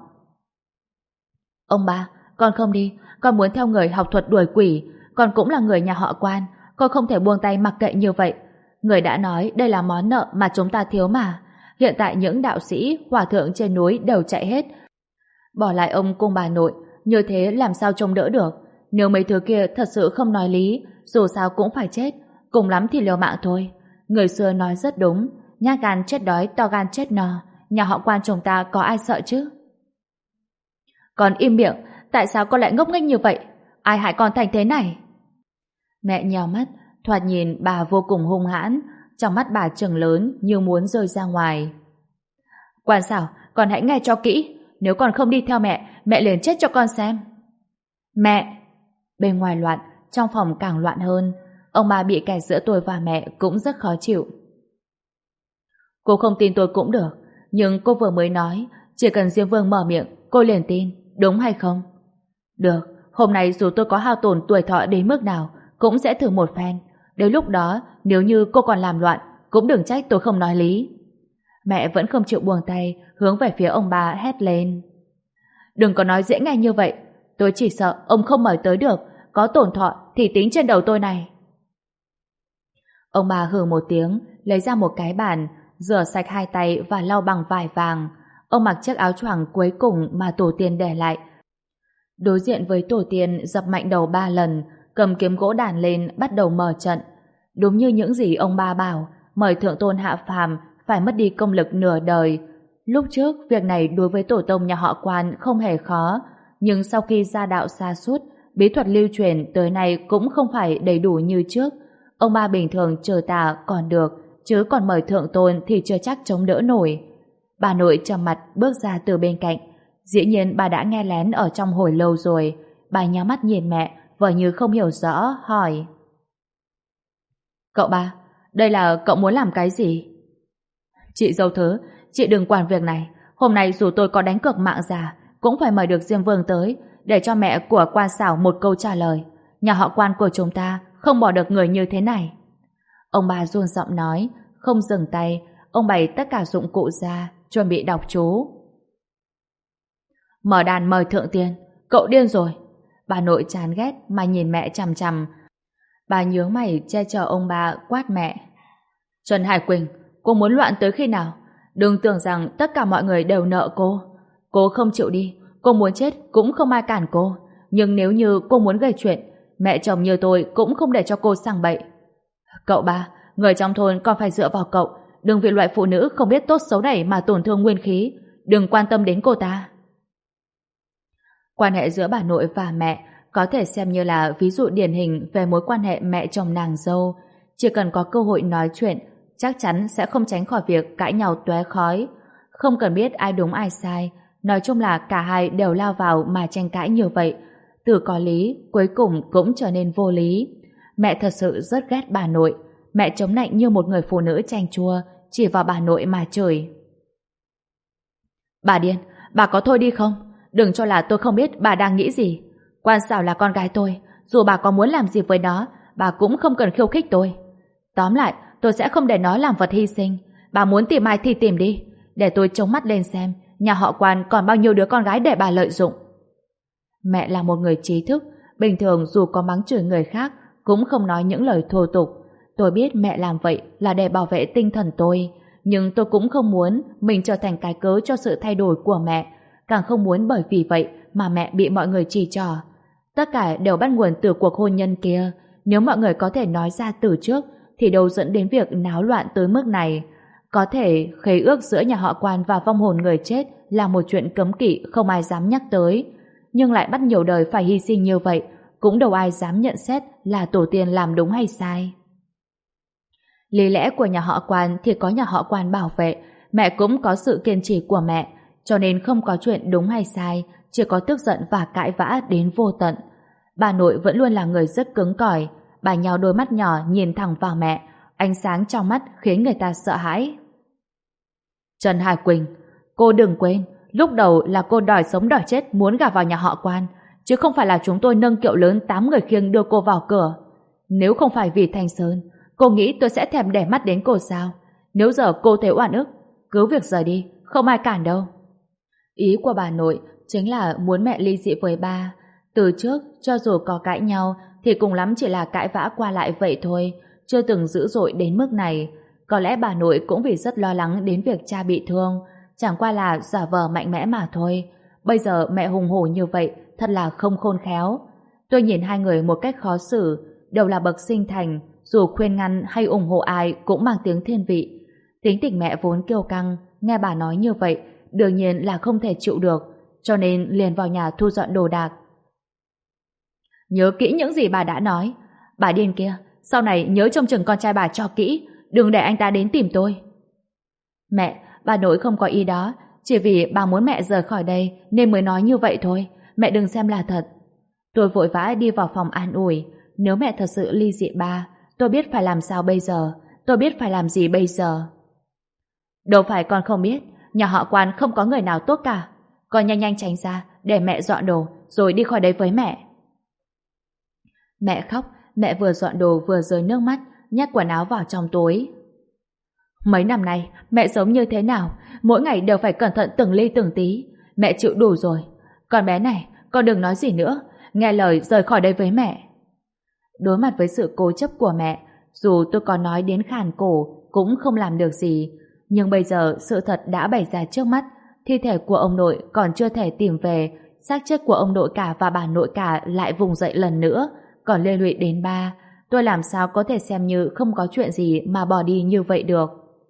Ông ba, con không đi, con muốn theo người học thuật đuổi quỷ, con cũng là người nhà họ Quan, con không thể buông tay mặc kệ như vậy. Người đã nói đây là món nợ mà chúng ta thiếu mà. Hiện tại những đạo sĩ, hòa thượng trên núi đều chạy hết. Bỏ lại ông cùng bà nội, như thế làm sao trông đỡ được. Nếu mấy thứ kia thật sự không nói lý, dù sao cũng phải chết, cùng lắm thì liều mạng thôi. Người xưa nói rất đúng, nhát gan chết đói, to gan chết no. Nhà họ Quan chúng ta có ai sợ chứ? Con im miệng, tại sao con lại ngốc nghếch như vậy? Ai hại con thành thế này? Mẹ nheo mắt, thoạt nhìn bà vô cùng hung hãn, trong mắt bà trừng lớn như muốn rơi ra ngoài. Quan xảo, con hãy nghe cho kỹ, nếu con không đi theo mẹ, mẹ liền chết cho con xem. Mẹ! Bên ngoài loạn, trong phòng càng loạn hơn. Ông bà bị kẹt giữa tôi và mẹ cũng rất khó chịu. Cô không tin tôi cũng được, nhưng cô vừa mới nói, chỉ cần Diêm Vương mở miệng, cô liền tin, đúng hay không? Được, hôm nay dù tôi có hao tổn tuổi thọ đến mức nào, cũng sẽ thử một phen. Đến lúc đó, nếu như cô còn làm loạn, cũng đừng trách tôi không nói lý. Mẹ vẫn không chịu buông tay, hướng về phía ông bà hét lên. Đừng có nói dễ nghe như vậy, tôi chỉ sợ ông không mời tới được, có tổn thọ thì tính trên đầu tôi này. Ông bà hừ một tiếng, lấy ra một cái bàn, rửa sạch hai tay và lau bằng vải vàng. Ông mặc chiếc áo choàng cuối cùng mà tổ tiên để lại. Đối diện với tổ tiên dập mạnh đầu ba lần, cầm kiếm gỗ đàn lên bắt đầu mở trận. Đúng như những gì ông ba bảo, mời thượng tôn hạ phàm phải mất đi công lực nửa đời. Lúc trước, việc này đối với tổ tông nhà họ Quan không hề khó, nhưng sau khi gia đạo sa sút, bí thuật lưu truyền tới nay cũng không phải đầy đủ như trước. Ông ba bình thường chờ tà còn được, chứ còn mời thượng tôn thì chưa chắc chống đỡ nổi. Bà nội trầm mặt bước ra từ bên cạnh. Dĩ nhiên bà đã nghe lén ở trong hồi lâu rồi. Bà nhắm mắt nhìn mẹ, vờ như không hiểu rõ, hỏi. Cậu ba, đây là cậu muốn làm cái gì? Chị dâu thứ, chị đừng quản việc này. Hôm nay dù tôi có đánh cược mạng già, cũng phải mời được Diêm Vương tới, để cho mẹ của Quan xảo một câu trả lời. Nhà họ Quan của chúng ta không bỏ được người như thế này. Ông bà run giọng nói, không dừng tay. Ông bày tất cả dụng cụ ra, chuẩn bị đọc chú. Mở đàn mời thượng tiên. Cậu điên rồi. Bà nội chán ghét mà nhìn mẹ chằm chằm. Bà nhướng mày che chở ông bà, quát mẹ. Trần Hải Quỳnh, cô muốn loạn tới khi nào? Đừng tưởng rằng tất cả mọi người đều nợ cô. Cô không chịu đi, cô muốn chết cũng không ai cản cô. Nhưng nếu như cô muốn gây chuyện, mẹ chồng như tôi cũng không để cho cô sang bậy. Cậu ba, người trong thôn còn phải dựa vào cậu. Đừng vì loại phụ nữ không biết tốt xấu này mà tổn thương nguyên khí. Đừng quan tâm đến cô ta. Quan hệ giữa bà nội và mẹ có thể xem như là ví dụ điển hình về mối quan hệ mẹ chồng nàng dâu. Chỉ cần có cơ hội nói chuyện, chắc chắn sẽ không tránh khỏi việc cãi nhau tóe khói. Không cần biết ai đúng ai sai, nói chung là cả hai đều lao vào mà tranh cãi như vậy. Từ có lý, cuối cùng cũng trở nên vô lý. Mẹ thật sự rất ghét bà nội. mẹ chống nạnh như một người phụ nữ chanh chua, chỉ vào bà nội mà chửi. Bà điên, bà có thôi đi không? Đừng cho là tôi không biết bà đang nghĩ gì. Quan Sảo là con gái tôi, dù bà có muốn làm gì với nó, bà cũng không cần khiêu khích tôi. Tóm lại, tôi sẽ không để nó làm vật hy sinh. Bà muốn tìm ai thì tìm đi, để tôi chống mắt lên xem nhà họ Quan còn bao nhiêu đứa con gái để bà lợi dụng. Mẹ là một người trí thức, bình thường dù có mắng chửi người khác cũng không nói những lời thô tục. Tôi biết mẹ làm vậy là để bảo vệ tinh thần tôi, nhưng tôi cũng không muốn mình trở thành cái cớ cho sự thay đổi của mẹ, càng không muốn bởi vì vậy mà mẹ bị mọi người chỉ trỏ. Tất cả đều bắt nguồn từ cuộc hôn nhân kia. Nếu mọi người có thể nói ra từ trước thì đâu dẫn đến việc náo loạn tới mức này. Có thể khế ước giữa nhà họ Quan và vong hồn người chết là một chuyện cấm kỵ không ai dám nhắc tới, nhưng lại bắt nhiều đời phải hy sinh như vậy, cũng đâu ai dám nhận xét là tổ tiên làm đúng hay sai. Lý lẽ của nhà họ Quan thì có nhà họ Quan bảo vệ, mẹ cũng có sự kiên trì của mẹ, cho nên không có chuyện đúng hay sai, chỉ có tức giận và cãi vã đến vô tận. Bà nội vẫn luôn là người rất cứng cỏi, bà nhào đôi mắt nhỏ nhìn thẳng vào mẹ, ánh sáng trong mắt khiến người ta sợ hãi. Trần Hải Quỳnh, cô đừng quên, lúc đầu là cô đòi sống đòi chết muốn gả vào nhà họ Quan, chứ không phải là chúng tôi nâng kiệu lớn tám người khiêng đưa cô vào cửa. Nếu không phải vì Thanh Sơn, cô nghĩ tôi sẽ thèm để mắt đến cô sao? Nếu giờ cô thấy oan ức, cứ việc rời đi, không ai cản đâu. Ý của bà nội chính là muốn mẹ ly dị với ba. Từ trước, cho dù có cãi nhau thì cùng lắm chỉ là cãi vã qua lại vậy thôi, chưa từng dữ dội đến mức này. Có lẽ bà nội cũng vì rất lo lắng đến việc cha bị thương, chẳng qua là giả vờ mạnh mẽ mà thôi. Bây giờ mẹ hùng hổ như vậy thật là không khôn khéo. Tôi nhìn hai người một cách khó xử, đều là bậc sinh thành, dù khuyên ngăn hay ủng hộ ai cũng mang tiếng thiên vị. Tính tình mẹ vốn kiêu căng, nghe bà nói như vậy đương nhiên là không thể chịu được, cho nên liền vào nhà thu dọn đồ đạc. Nhớ kỹ những gì bà đã nói. Bà điên kia, sau này nhớ trông chừng con trai bà cho kỹ, đừng để anh ta đến tìm tôi. Mẹ, bà nội không có ý đó, chỉ vì bà muốn mẹ rời khỏi đây nên mới nói như vậy thôi, mẹ đừng xem là thật. Tôi vội vã đi vào phòng an ủi, nếu mẹ thật sự ly dị ba, tôi biết phải làm sao bây giờ, tôi biết phải làm gì bây giờ. Đâu phải con không biết, nhà họ Quan không có người nào tốt cả. Con nhanh nhanh tránh ra để mẹ dọn đồ rồi đi khỏi đây với mẹ. Mẹ khóc, mẹ vừa dọn đồ vừa rơi nước mắt, nhét quần áo vào trong túi. Mấy năm nay mẹ sống như thế nào, mỗi ngày đều phải cẩn thận từng ly từng tí. Mẹ chịu đủ rồi. Con bé này, con đừng nói gì nữa, nghe lời rời khỏi đây với mẹ. Đối mặt với sự cố chấp của mẹ, dù tôi có nói đến khàn cổ cũng không làm được gì. Nhưng bây giờ sự thật đã bày ra trước mắt, thi thể của ông nội còn chưa thể tìm về, xác chết của ông nội cả và bà nội cả lại vùng dậy lần nữa, còn liên lụy đến ba. Tôi làm sao có thể xem như không có chuyện gì mà bỏ đi như vậy được.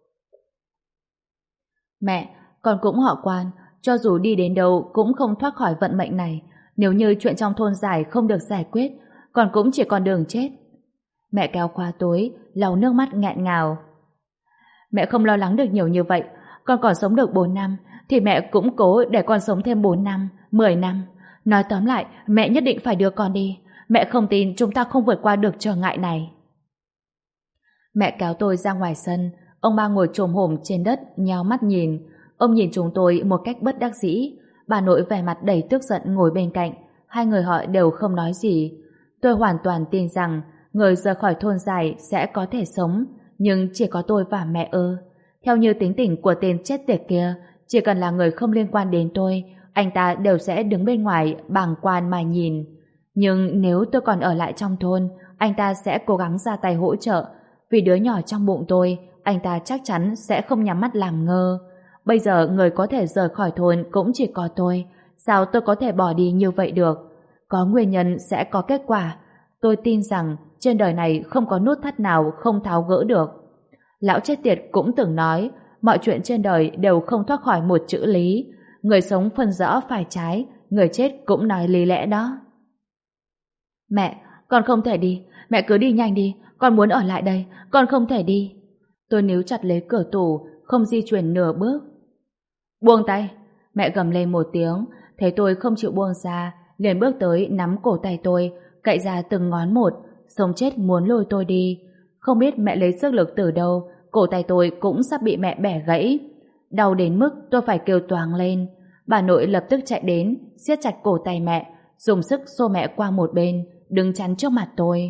Mẹ, con cũng họ Quan, cho dù đi đến đâu cũng không thoát khỏi vận mệnh này. Nếu như chuyện trong thôn giải không được giải quyết, con cũng chỉ còn đường chết. Mẹ kéo qua tối, lau nước mắt nghẹn ngào. Mẹ không lo lắng được nhiều như vậy, con còn sống được bốn năm, thì mẹ cũng cố để con sống thêm bốn năm, mười năm. Nói tóm lại, mẹ nhất định phải đưa con đi. Mẹ không tin chúng ta không vượt qua được trở ngại này. Mẹ kéo tôi ra ngoài sân, ông ba ngồi chồm hổm trên đất, nheo mắt nhìn. Ông nhìn chúng tôi một cách bất đắc dĩ. Bà nội vẻ mặt đầy tức giận ngồi bên cạnh. Hai người họ đều không nói gì. Tôi hoàn toàn tin rằng người rời khỏi thôn dài sẽ có thể sống, nhưng chỉ có tôi và mẹ ư? Theo như tính tình của tên chết tiệt kia, chỉ cần là người không liên quan đến tôi, anh ta đều sẽ đứng bên ngoài bàng quan mà nhìn. Nhưng nếu tôi còn ở lại trong thôn, anh ta sẽ cố gắng ra tay hỗ trợ. Vì đứa nhỏ trong bụng tôi, anh ta chắc chắn sẽ không nhắm mắt làm ngơ. Bây giờ người có thể rời khỏi thôn cũng chỉ có tôi. Sao tôi có thể bỏ đi như vậy được? Có nguyên nhân sẽ có kết quả. Tôi tin rằng trên đời này không có nút thắt nào không tháo gỡ được. Lão chết tiệt cũng từng nói, mọi chuyện trên đời đều không thoát khỏi một chữ lý. Người sống phân rõ phải trái, người chết cũng nói lý lẽ đó. Mẹ, con không thể đi. Mẹ cứ đi nhanh đi, con muốn ở lại đây, con không thể đi. Tôi níu chặt lấy cửa tủ, không di chuyển nửa bước. Buông tay. Mẹ gầm lên một tiếng, thấy tôi không chịu buông ra, liền bước tới nắm cổ tay tôi, cạy ra từng ngón một, sống chết muốn lôi tôi đi. Không biết mẹ lấy sức lực từ đâu, cổ tay tôi cũng sắp bị mẹ bẻ gãy. Đau đến mức tôi phải kêu toáng lên. Bà nội lập tức chạy đến, siết chặt cổ tay mẹ, dùng sức xô mẹ qua một bên, đứng chắn trước mặt tôi.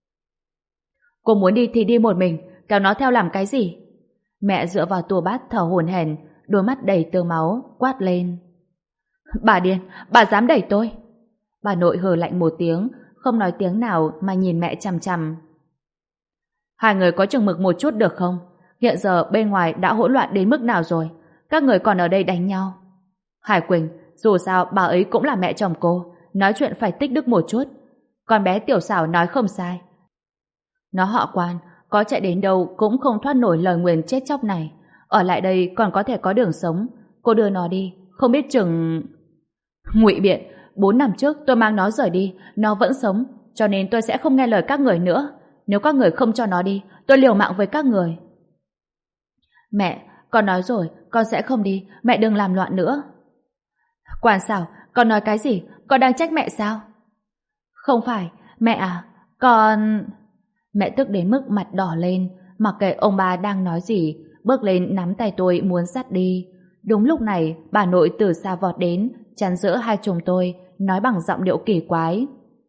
Cô muốn đi thì đi một mình, kéo nó theo làm cái gì? Mẹ dựa vào tủ bát thở hổn hển, đôi mắt đầy tơ máu, quát lên. Bà điên, bà dám đẩy tôi. Bà nội hừ lạnh một tiếng, không nói tiếng nào mà nhìn mẹ chằm chằm. Hai người có chừng mực một chút được không? Hiện giờ bên ngoài đã hỗn loạn đến mức nào rồi? Các người còn ở đây đánh nhau. Hải Quỳnh, dù sao bà ấy cũng là mẹ chồng cô, nói chuyện phải tích đức một chút. Con bé Tiểu Xảo nói không sai. Nó họ Quan, có chạy đến đâu cũng không thoát nổi lời nguyền chết chóc này. Ở lại đây còn có thể có đường sống. Cô đưa nó đi, không biết chừng... Ngụy biện, bốn năm trước tôi mang nó rời đi, nó vẫn sống, cho nên tôi sẽ không nghe lời các người nữa. Nếu các người không cho nó đi, tôi liều mạng với các người. Mẹ, con nói rồi, con sẽ không đi, mẹ đừng làm loạn nữa. Quan Xảo, con nói cái gì? Con đang trách mẹ sao? Không phải, mẹ à, con... Mẹ tức đến mức mặt đỏ lên, mặc kệ ông bà đang nói gì, bước lên nắm tay tôi muốn dắt đi. Đúng lúc này, bà nội từ xa vọt đến, chắn giữa hai chúng tôi, nói bằng giọng điệu kỳ quái.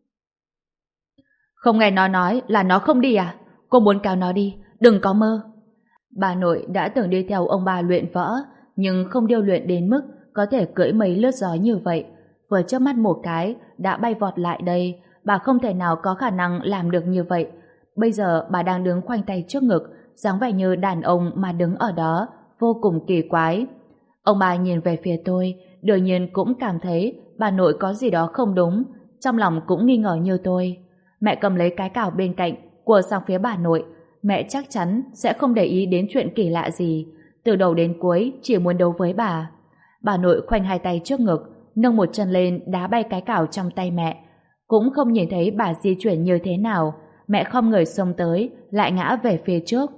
Không nghe nó nói là nó không đi à? Cô muốn kéo nó đi, đừng có mơ. Bà nội đã từng đi theo ông bà luyện võ, nhưng không điêu luyện đến mức có thể cưỡi mấy lướt gió như vậy. Vừa chớp mắt một cái, đã bay vọt lại đây, bà không thể nào có khả năng làm được như vậy. Bây giờ bà đang đứng khoanh tay trước ngực, dáng vẻ như đàn ông mà đứng ở đó, vô cùng kỳ quái. Ông bà nhìn về phía tôi, đương nhiên cũng cảm thấy bà nội có gì đó không đúng, trong lòng cũng nghi ngờ như tôi. Mẹ cầm lấy cái cào bên cạnh, quờ sang phía bà nội. Mẹ chắc chắn sẽ không để ý đến chuyện kỳ lạ gì, từ đầu đến cuối chỉ muốn đấu với bà. Bà nội khoanh hai tay trước ngực, nâng một chân lên đá bay cái cào trong tay mẹ. Cũng không nhìn thấy bà di chuyển như thế nào, mẹ khom người xông tới, lại ngã về phía trước.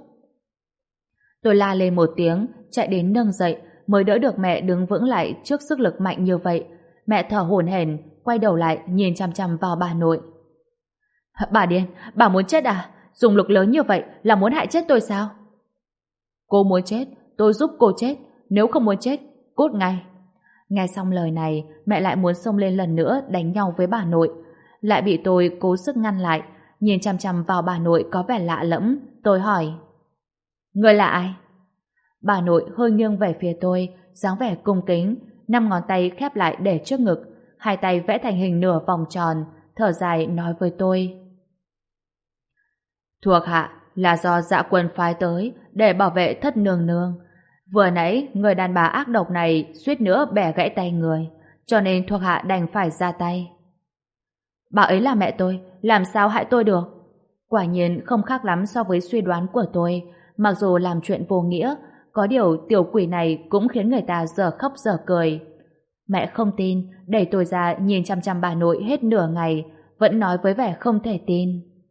Tôi la lên một tiếng, chạy đến nâng dậy, mới đỡ được mẹ đứng vững lại trước sức lực mạnh như vậy. Mẹ thở hổn hển, quay đầu lại nhìn chằm chằm vào bà nội. Bà điên, bà muốn chết à? Dùng lực lớn như vậy là muốn hại chết tôi sao? Cô muốn chết, tôi giúp cô chết. Nếu không muốn chết, cút ngay. Nghe xong lời này, mẹ lại muốn xông lên lần nữa đánh nhau với bà nội. Lại bị tôi cố sức ngăn lại. Nhìn chằm chằm vào bà nội có vẻ lạ lẫm. Tôi hỏi, người là ai? Bà nội hơi nghiêng về phía tôi, dáng vẻ cung kính, năm ngón tay khép lại để trước ngực, hai tay vẽ thành hình nửa vòng tròn, thở dài nói với tôi. Thuộc hạ là do Dạ Quân phái tới để bảo vệ thất nương nương. Vừa nãy người đàn bà ác độc này suýt nữa bẻ gãy tay người, cho nên thuộc hạ đành phải ra tay. Bà ấy là mẹ tôi, làm sao hại tôi được? Quả nhiên không khác lắm so với suy đoán của tôi. Mặc dù làm chuyện vô nghĩa, có điều tiểu quỷ này cũng khiến người ta giờ khóc giờ cười. Mẹ không tin, đẩy tôi ra nhìn chăm chăm bà nội hết nửa ngày, vẫn nói với vẻ không thể tin.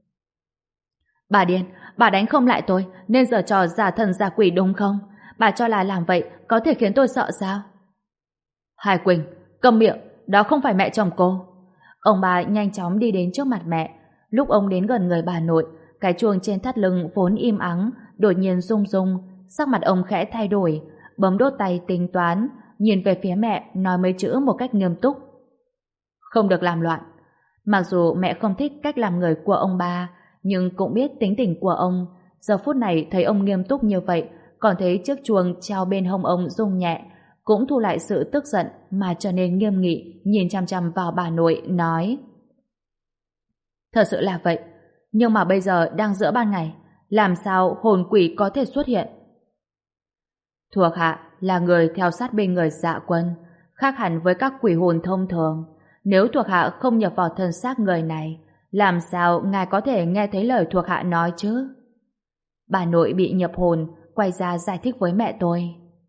Bà điên, bà đánh không lại tôi, nên giờ trò giả thần giả quỷ đúng không? Bà cho là làm vậy có thể khiến tôi sợ sao? Hải Quỳnh, câm miệng, đó không phải mẹ chồng cô. Ông bà nhanh chóng đi đến trước mặt mẹ. Lúc ông đến gần người bà nội, cái chuông trên thắt lưng vốn im ắng, đột nhiên rung rung, sắc mặt ông khẽ thay đổi, bấm đốt tay tính toán, nhìn về phía mẹ nói mấy chữ một cách nghiêm túc. Không được làm loạn. Mặc dù mẹ không thích cách làm người của ông bà, nhưng cũng biết tính tình của ông. Giờ phút này thấy ông nghiêm túc như vậy, còn thấy chiếc chuông treo bên hông ông rung nhẹ, cũng thu lại sự tức giận mà trở nên nghiêm nghị, nhìn chằm chằm vào bà nội, nói: Thật sự là vậy, nhưng mà bây giờ đang giữa ban ngày, làm sao hồn quỷ có thể xuất hiện? Thuộc hạ là người theo sát bên người Dạ Quân, khác hẳn với các quỷ hồn thông thường. Nếu thuộc hạ không nhập vào thân xác người này, làm sao ngài có thể nghe thấy lời thuộc hạ nói chứ? Bà nội bị nhập hồn, quay ra giải thích với mẹ tôi.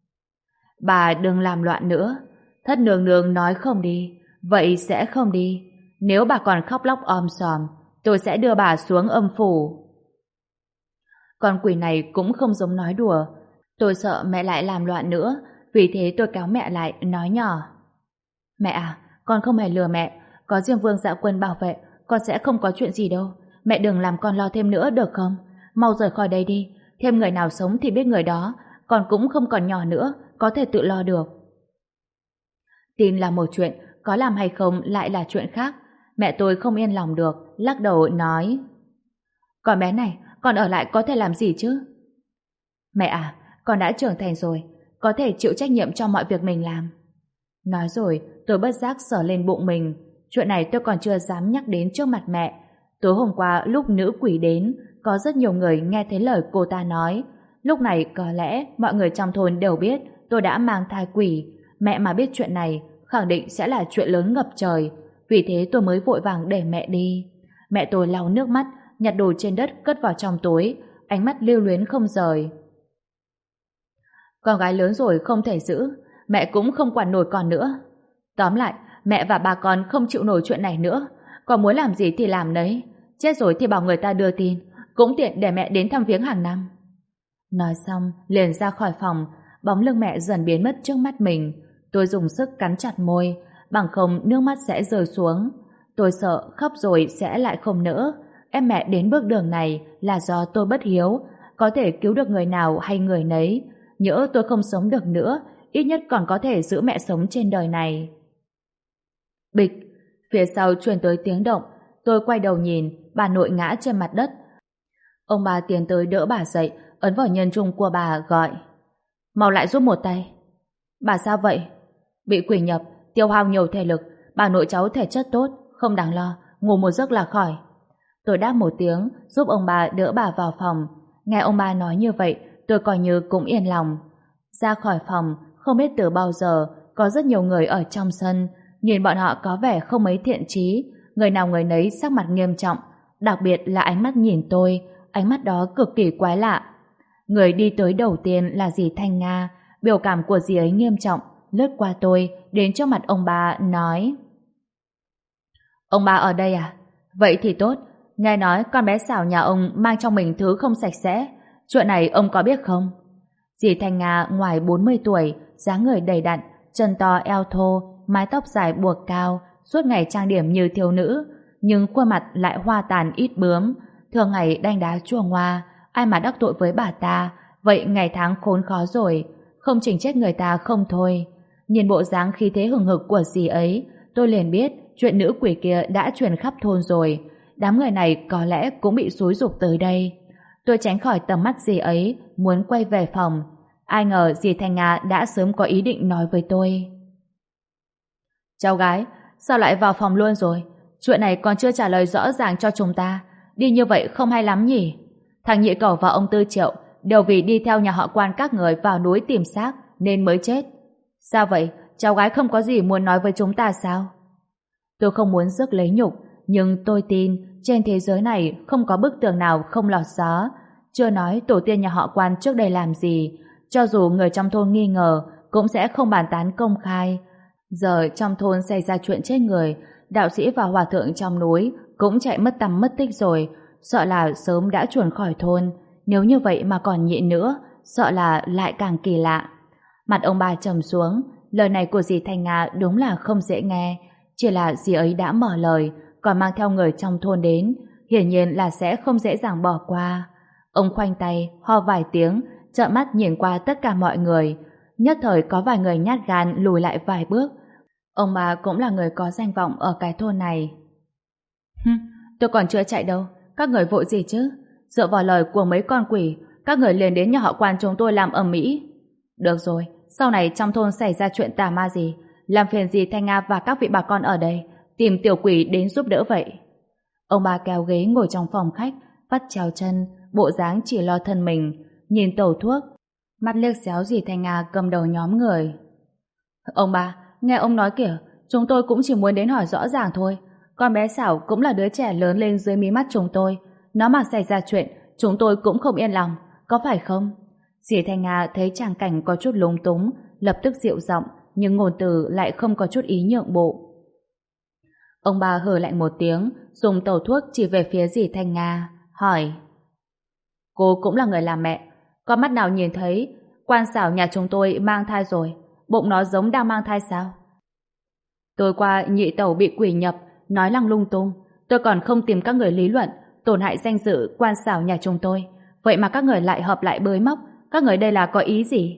Bà đừng làm loạn nữa, thất nương nương nói không đi, vậy sẽ không đi. Nếu bà còn khóc lóc om sòm, tôi sẽ đưa bà xuống âm phủ. Con quỷ này cũng không giống nói đùa. Tôi sợ mẹ lại làm loạn nữa, vì thế tôi kéo mẹ lại, nói nhỏ: Mẹ à, con không hề lừa mẹ, có Diêm Vương Dạ Quân bảo vệ, con sẽ không có chuyện gì đâu. Mẹ đừng làm con lo thêm nữa được không? mau rời khỏi đây đi. Thêm người nào sống thì biết người đó, con cũng không còn nhỏ nữa, có thể tự lo được. Tin là một chuyện, có làm hay không lại là chuyện khác. Mẹ tôi không yên lòng được, lắc đầu nói: Con bé này, con ở lại có thể làm gì chứ? Mẹ à, con đã trưởng thành rồi, có thể chịu trách nhiệm cho mọi việc mình làm. Nói rồi, tôi bất giác sờ lên bụng mình. Chuyện này tôi còn chưa dám nhắc đến trước mặt mẹ. Tối hôm qua lúc nữ quỷ đến, có rất nhiều người nghe thấy lời cô ta nói. Lúc này có lẽ mọi người trong thôn đều biết tôi đã mang thai quỷ. Mẹ mà biết chuyện này, khẳng định sẽ là chuyện lớn ngập trời. Vì thế tôi mới vội vàng để mẹ đi. Mẹ tôi lau nước mắt, nhặt đồ trên đất cất vào trong túi, ánh mắt lưu luyến không rời. Con gái lớn rồi không thể giữ, mẹ cũng không quản nổi con nữa. Tóm lại, mẹ và bà con không chịu nổi chuyện này nữa. Con muốn làm gì thì làm đấy. Chết rồi thì bảo người ta đưa tin, cũng tiện để mẹ đến thăm viếng hàng năm. Nói xong, liền ra khỏi phòng, bóng lưng mẹ dần biến mất trước mắt mình. Tôi dùng sức cắn chặt môi, bằng không nước mắt sẽ rơi xuống. Tôi sợ khóc rồi sẽ lại không nỡ. Em mẹ đến bước đường này là do tôi bất hiếu, có thể cứu được người nào hay người nấy. Nhỡ tôi không sống được nữa, ít nhất còn có thể giữ mẹ sống trên đời này. Bịch, phía sau truyền tới tiếng động. Tôi quay đầu nhìn, bà nội ngã trên mặt đất. Ông bà tiến tới đỡ bà dậy, ấn vào nhân trung của bà gọi: Mau lại giúp một tay. Bà sao vậy? Bị quỷ nhập, tiêu hao nhiều thể lực. Bà nội cháu thể chất tốt, không đáng lo, ngủ một giấc là khỏi. Tôi đáp một tiếng, giúp ông bà đỡ bà vào phòng. Nghe ông bà nói như vậy, tôi coi như cũng yên lòng. Ra khỏi phòng, không biết từ bao giờ, có rất nhiều người ở trong sân. Nhìn bọn họ có vẻ không mấy thiện chí, người nào người nấy sắc mặt nghiêm trọng, đặc biệt là ánh mắt nhìn tôi, ánh mắt đó cực kỳ quái lạ. Người đi tới đầu tiên là dì Thanh Nga, biểu cảm của dì ấy nghiêm trọng, lướt qua tôi, đến trước mặt ông bà, nói: Ông bà ở đây à? Vậy thì tốt, nghe nói con bé xảo nhà ông mang trong mình thứ không sạch sẽ, chuyện này ông có biết không? Dì Thanh Nga ngoài bốn mươi tuổi, dáng người đầy đặn, chân to eo thô, mái tóc dài buộc cao, suốt ngày trang điểm như thiếu nữ, nhưng khuôn mặt lại hoa tàn ít bướm, thường ngày đanh đá chua ngoa. Ai mà đắc tội với bà ta, vậy ngày tháng khốn khó rồi, không chỉnh chết người ta không thôi. Nhìn bộ dáng khí thế hừng hực của dì ấy, tôi liền biết chuyện nữ quỷ kia đã truyền khắp thôn rồi. Đám người này có lẽ cũng bị xúi giục tới đây. Tôi tránh khỏi tầm mắt dì ấy, muốn quay về phòng. Ai ngờ dì Thanh Nga đã sớm có ý định nói với tôi: Cháu gái, sao lại vào phòng luôn rồi? Chuyện này còn chưa trả lời rõ ràng cho chúng ta. Đi như vậy không hay lắm nhỉ? Thằng Nhị Cẩu và ông Tư Triệu đều vì đi theo nhà họ Quan các người vào núi tìm xác nên mới chết. Sao vậy? Cháu gái không có gì muốn nói với chúng ta sao? Tôi không muốn rước lấy nhục, nhưng tôi tin trên thế giới này không có bức tường nào không lọt gió. Chưa nói tổ tiên nhà họ Quan trước đây làm gì, cho dù người trong thôn nghi ngờ cũng sẽ không bàn tán công khai. Giờ trong thôn xảy ra chuyện chết người, đạo sĩ và hòa thượng trong núi cũng chạy mất tăm mất tích rồi, sợ là sớm đã chuồn khỏi thôn. Nếu như vậy mà còn nhịn nữa, sợ là lại càng kỳ lạ. Mặt ông bà trầm xuống, lời này của dì Thanh Nga đúng là không dễ nghe. Chỉ là dì ấy đã mở lời, còn mang theo người trong thôn đến, hiển nhiên là sẽ không dễ dàng bỏ qua. Ông khoanh tay, ho vài tiếng, trợn mắt nhìn qua tất cả mọi người. Nhất thời có vài người nhát gan lùi lại vài bước. Ông bà cũng là người có danh vọng ở cái thôn này. Hừm, tôi còn chưa chạy đâu, các người vội gì chứ? Dựa vào lời của mấy con quỷ, các người liền đến nhà họ Quan chúng tôi làm ầm ĩ. Được rồi, sau này trong thôn xảy ra chuyện tà ma gì, làm phiền dì Thanh Nga và các vị bà con ở đây tìm tiểu quỷ đến giúp đỡ vậy. Ông bà kéo ghế ngồi trong phòng khách, vắt chéo chân, bộ dáng chỉ lo thân mình, nhìn tẩu thuốc, mắt liếc xéo dì Thanh Nga cầm đầu nhóm người. Ông bà, nghe ông nói kìa, chúng tôi cũng chỉ muốn đến hỏi rõ ràng thôi. Con bé Xảo cũng là đứa trẻ lớn lên dưới mí mắt chúng tôi. Nó mà xảy ra chuyện, chúng tôi cũng không yên lòng, có phải không? Dì Thanh Nga thấy tràng cảnh có chút lúng túng, lập tức dịu giọng, nhưng ngôn từ lại không có chút ý nhượng bộ. Ông bà hừ lạnh một tiếng, dùng tẩu thuốc chỉ về phía dì Thanh Nga, hỏi: Cô cũng là người làm mẹ, có mắt nào nhìn thấy Quan Xảo nhà chúng tôi mang thai rồi, bụng nó giống đang mang thai sao? Tối qua nhị tẩu bị quỷ nhập, nói lăng lung tung, tôi còn không tìm các người lý luận, tổn hại danh dự Quan Xảo nhà chúng tôi. vậy mà các người lại hợp lại bới móc. Các người đây là có ý gì?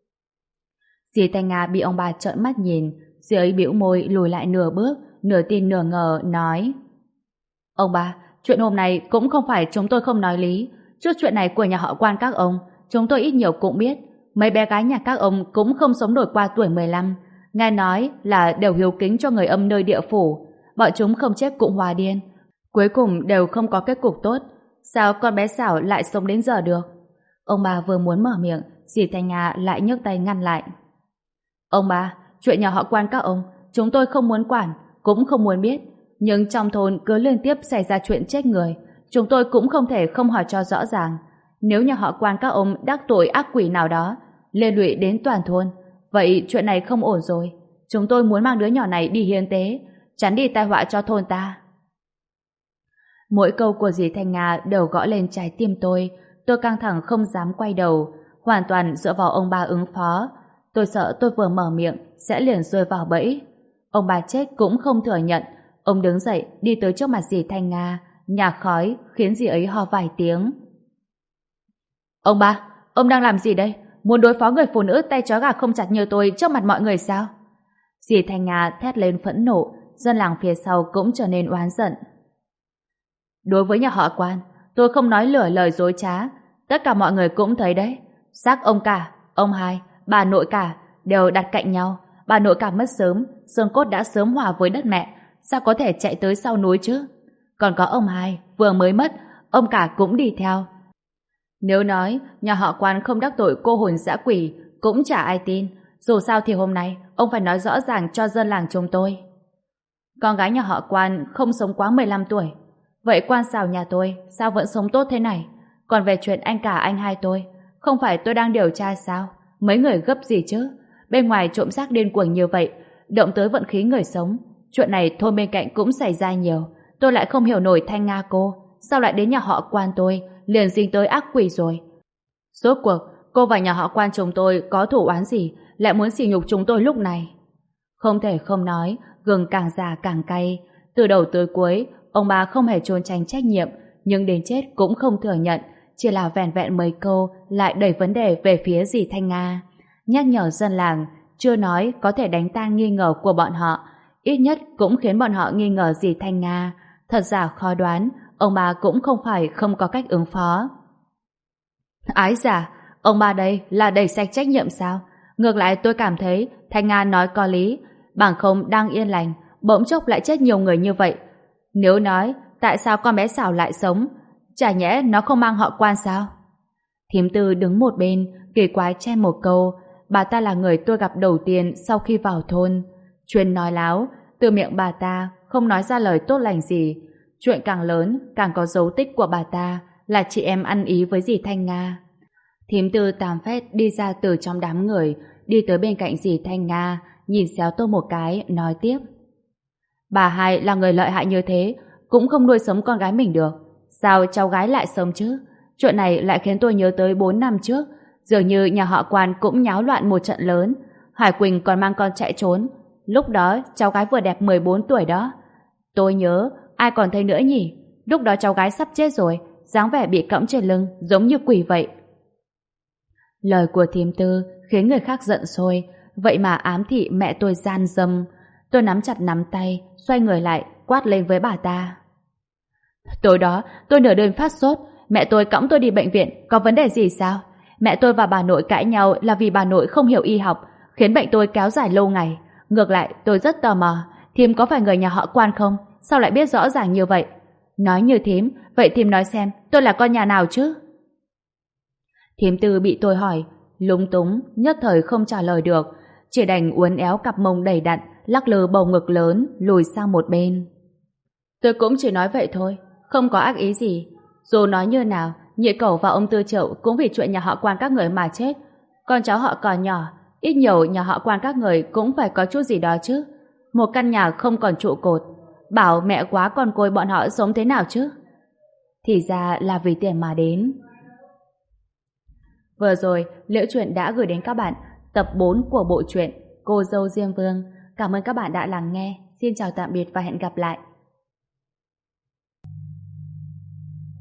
Dì Thanh Nga bị ông bà trợn mắt nhìn, dì ấy bĩu môi lùi lại nửa bước, nửa tin nửa ngờ nói: Ông bà, chuyện hôm nay cũng không phải chúng tôi không nói lý. Chút chuyện này của nhà họ Quan các ông, chúng tôi ít nhiều cũng biết. Mấy bé gái nhà các ông cũng không sống nổi qua tuổi mười lăm. Nghe nói là đều hiếu kính cho người âm nơi địa phủ. Bọn chúng không chết cũng hòa điên. Cuối cùng đều không có kết cục tốt. Sao con bé Xảo lại sống đến giờ được? Ông bà vừa muốn mở miệng, dì Thanh Nga lại nhấc tay ngăn lại. Ông bà, chuyện nhà họ Quan các ông, chúng tôi không muốn quản, cũng không muốn biết. Nhưng trong thôn cứ liên tiếp xảy ra chuyện chết người, chúng tôi cũng không thể không hỏi cho rõ ràng. Nếu nhà họ Quan các ông đắc tội ác quỷ nào đó, liên lụy đến toàn thôn, vậy chuyện này không ổn rồi. Chúng tôi muốn mang đứa nhỏ này đi hiến tế, tránh đi tai họa cho thôn ta. Mỗi câu của dì Thanh Nga đều gõ lên trái tim tôi. Tôi căng thẳng không dám quay đầu, hoàn toàn dựa vào ông bà ứng phó. Tôi sợ tôi vừa mở miệng sẽ liền rơi vào bẫy. Ông bà chết cũng không thừa nhận. Ông đứng dậy đi tới trước mặt dì Thanh Nga, nhả khói khiến dì ấy ho vài tiếng. Ông bà, ông đang làm gì đây? Muốn đối phó người phụ nữ tay trói gà không chặt như tôi trước mặt mọi người sao? Dì Thanh Nga thét lên phẫn nộ, dân làng phía sau cũng trở nên oán giận. Đối với nhà họ Quan, tôi không nói lửa lời dối trá. Tất cả mọi người cũng thấy đấy. Xác ông cả, ông hai, bà nội cả đều đặt cạnh nhau. Bà nội cả mất sớm, xương cốt đã sớm hòa với đất mẹ, sao có thể chạy tới sau núi chứ? Còn có ông hai, vừa mới mất, ông cả cũng đi theo. Nếu nói nhà họ Quan không đắc tội cô hồn dã quỷ, cũng chả ai tin. Dù sao thì hôm nay ông phải nói rõ ràng cho dân làng chúng tôi. Con gái nhà họ Quan không sống quá mười lăm tuổi. Vậy Quan Sào nhà tôi sao vẫn sống tốt thế này? Còn về chuyện anh cả anh hai tôi, không phải tôi đang điều tra sao? Mấy người gấp gì chứ? Bên ngoài trộm xác điên cuồng như vậy, động tới vận khí người sống. Chuyện này thôn bên cạnh cũng xảy ra nhiều. Tôi lại không hiểu nổi Thanh Nga cô, sao lại đến nhà họ Quan tôi liền dính tới ác quỷ rồi? Rốt cuộc cô và nhà họ Quan chúng tôi có thủ oán gì lại muốn sỉ nhục chúng tôi lúc này? Không thể không nói, gừng càng già càng cay. Từ đầu tới cuối, ông bà không hề trốn tránh trách nhiệm, nhưng đến chết cũng không thừa nhận, chỉ là vẻn vẹn mấy câu lại đẩy vấn đề về phía dì Thanh Nga. Nhắc nhở dân làng, chưa nói có thể đánh tan nghi ngờ của bọn họ, ít nhất cũng khiến bọn họ nghi ngờ dì Thanh Nga. Thật giả khó đoán, ông bà cũng không phải không có cách ứng phó. Ái giả, ông bà đây là đẩy sạch trách nhiệm sao? Ngược lại tôi cảm thấy Thanh Nga nói có lý, bằng không đang yên lành, bỗng chốc lại chết nhiều người như vậy. Nếu nói tại sao con bé Xảo lại sống, chả nhẽ nó không mang họ Quan sao? Thím Tư đứng một bên, kỳ quái chen một câu. Bà ta là người tôi gặp đầu tiên sau khi vào thôn. Chuyên nói láo, từ miệng bà ta không nói ra lời tốt lành gì. Chuyện càng lớn, càng có dấu tích của bà ta là chị em ăn ý với dì Thanh Nga. Thím Tư tàm phét đi ra từ trong đám người, đi tới bên cạnh dì Thanh Nga, nhìn xéo tôi một cái, nói tiếp. Bà hai là người lợi hại như thế, cũng không nuôi sống con gái mình được. Sao cháu gái lại sống chứ? Chuyện này lại khiến tôi nhớ tới bốn năm trước, dường như nhà họ Quan cũng nháo loạn một trận lớn. Hải Quỳnh còn mang con chạy trốn. Lúc đó cháu gái vừa đẹp mười bốn tuổi đó. Tôi nhớ, ai còn thấy nữa nhỉ? Lúc đó cháu gái sắp chết rồi, dáng vẻ bị cõng trên lưng, giống như quỷ vậy. Lời của thím Tư khiến người khác giận sôi, vậy mà ám thị mẹ tôi gian dâm. Tôi nắm chặt nắm tay, xoay người lại, quát lên với bà ta. Tối đó, tôi nửa đêm phát sốt, mẹ tôi cõng tôi đi bệnh viện, có vấn đề gì sao? Mẹ tôi và bà nội cãi nhau là vì bà nội không hiểu y học, khiến bệnh tôi kéo dài lâu ngày. Ngược lại, tôi rất tò mò, thím có phải người nhà họ Quan không? Sao lại biết rõ ràng như vậy? Nói như thím, vậy thím nói xem, tôi là con nhà nào chứ? Thím Tư bị tôi hỏi, lúng túng, nhất thời không trả lời được, chỉ đành uốn éo cặp mông đầy đặn, lắc lư bầu ngực lớn, lùi sang một bên. Tôi cũng chỉ nói vậy thôi, không có ác ý gì. Dù nói như nào, nhị cẩu và ông Tư Triệu cũng vì chuyện nhà họ Quan các người mà chết. Con cháu họ còn nhỏ, ít nhiều nhà họ Quan các người cũng phải có chút gì đó chứ. Một căn nhà không còn trụ cột, bảo mẹ quá con côi bọn họ sống thế nào chứ? Thì ra là vì tiền mà đến. Vừa rồi, Liễu Chuyện đã gửi đến các bạn tập bốn của bộ truyện Cô Dâu Diêm Vương. Cảm ơn các bạn đã lắng nghe. Xin chào tạm biệt và hẹn gặp lại.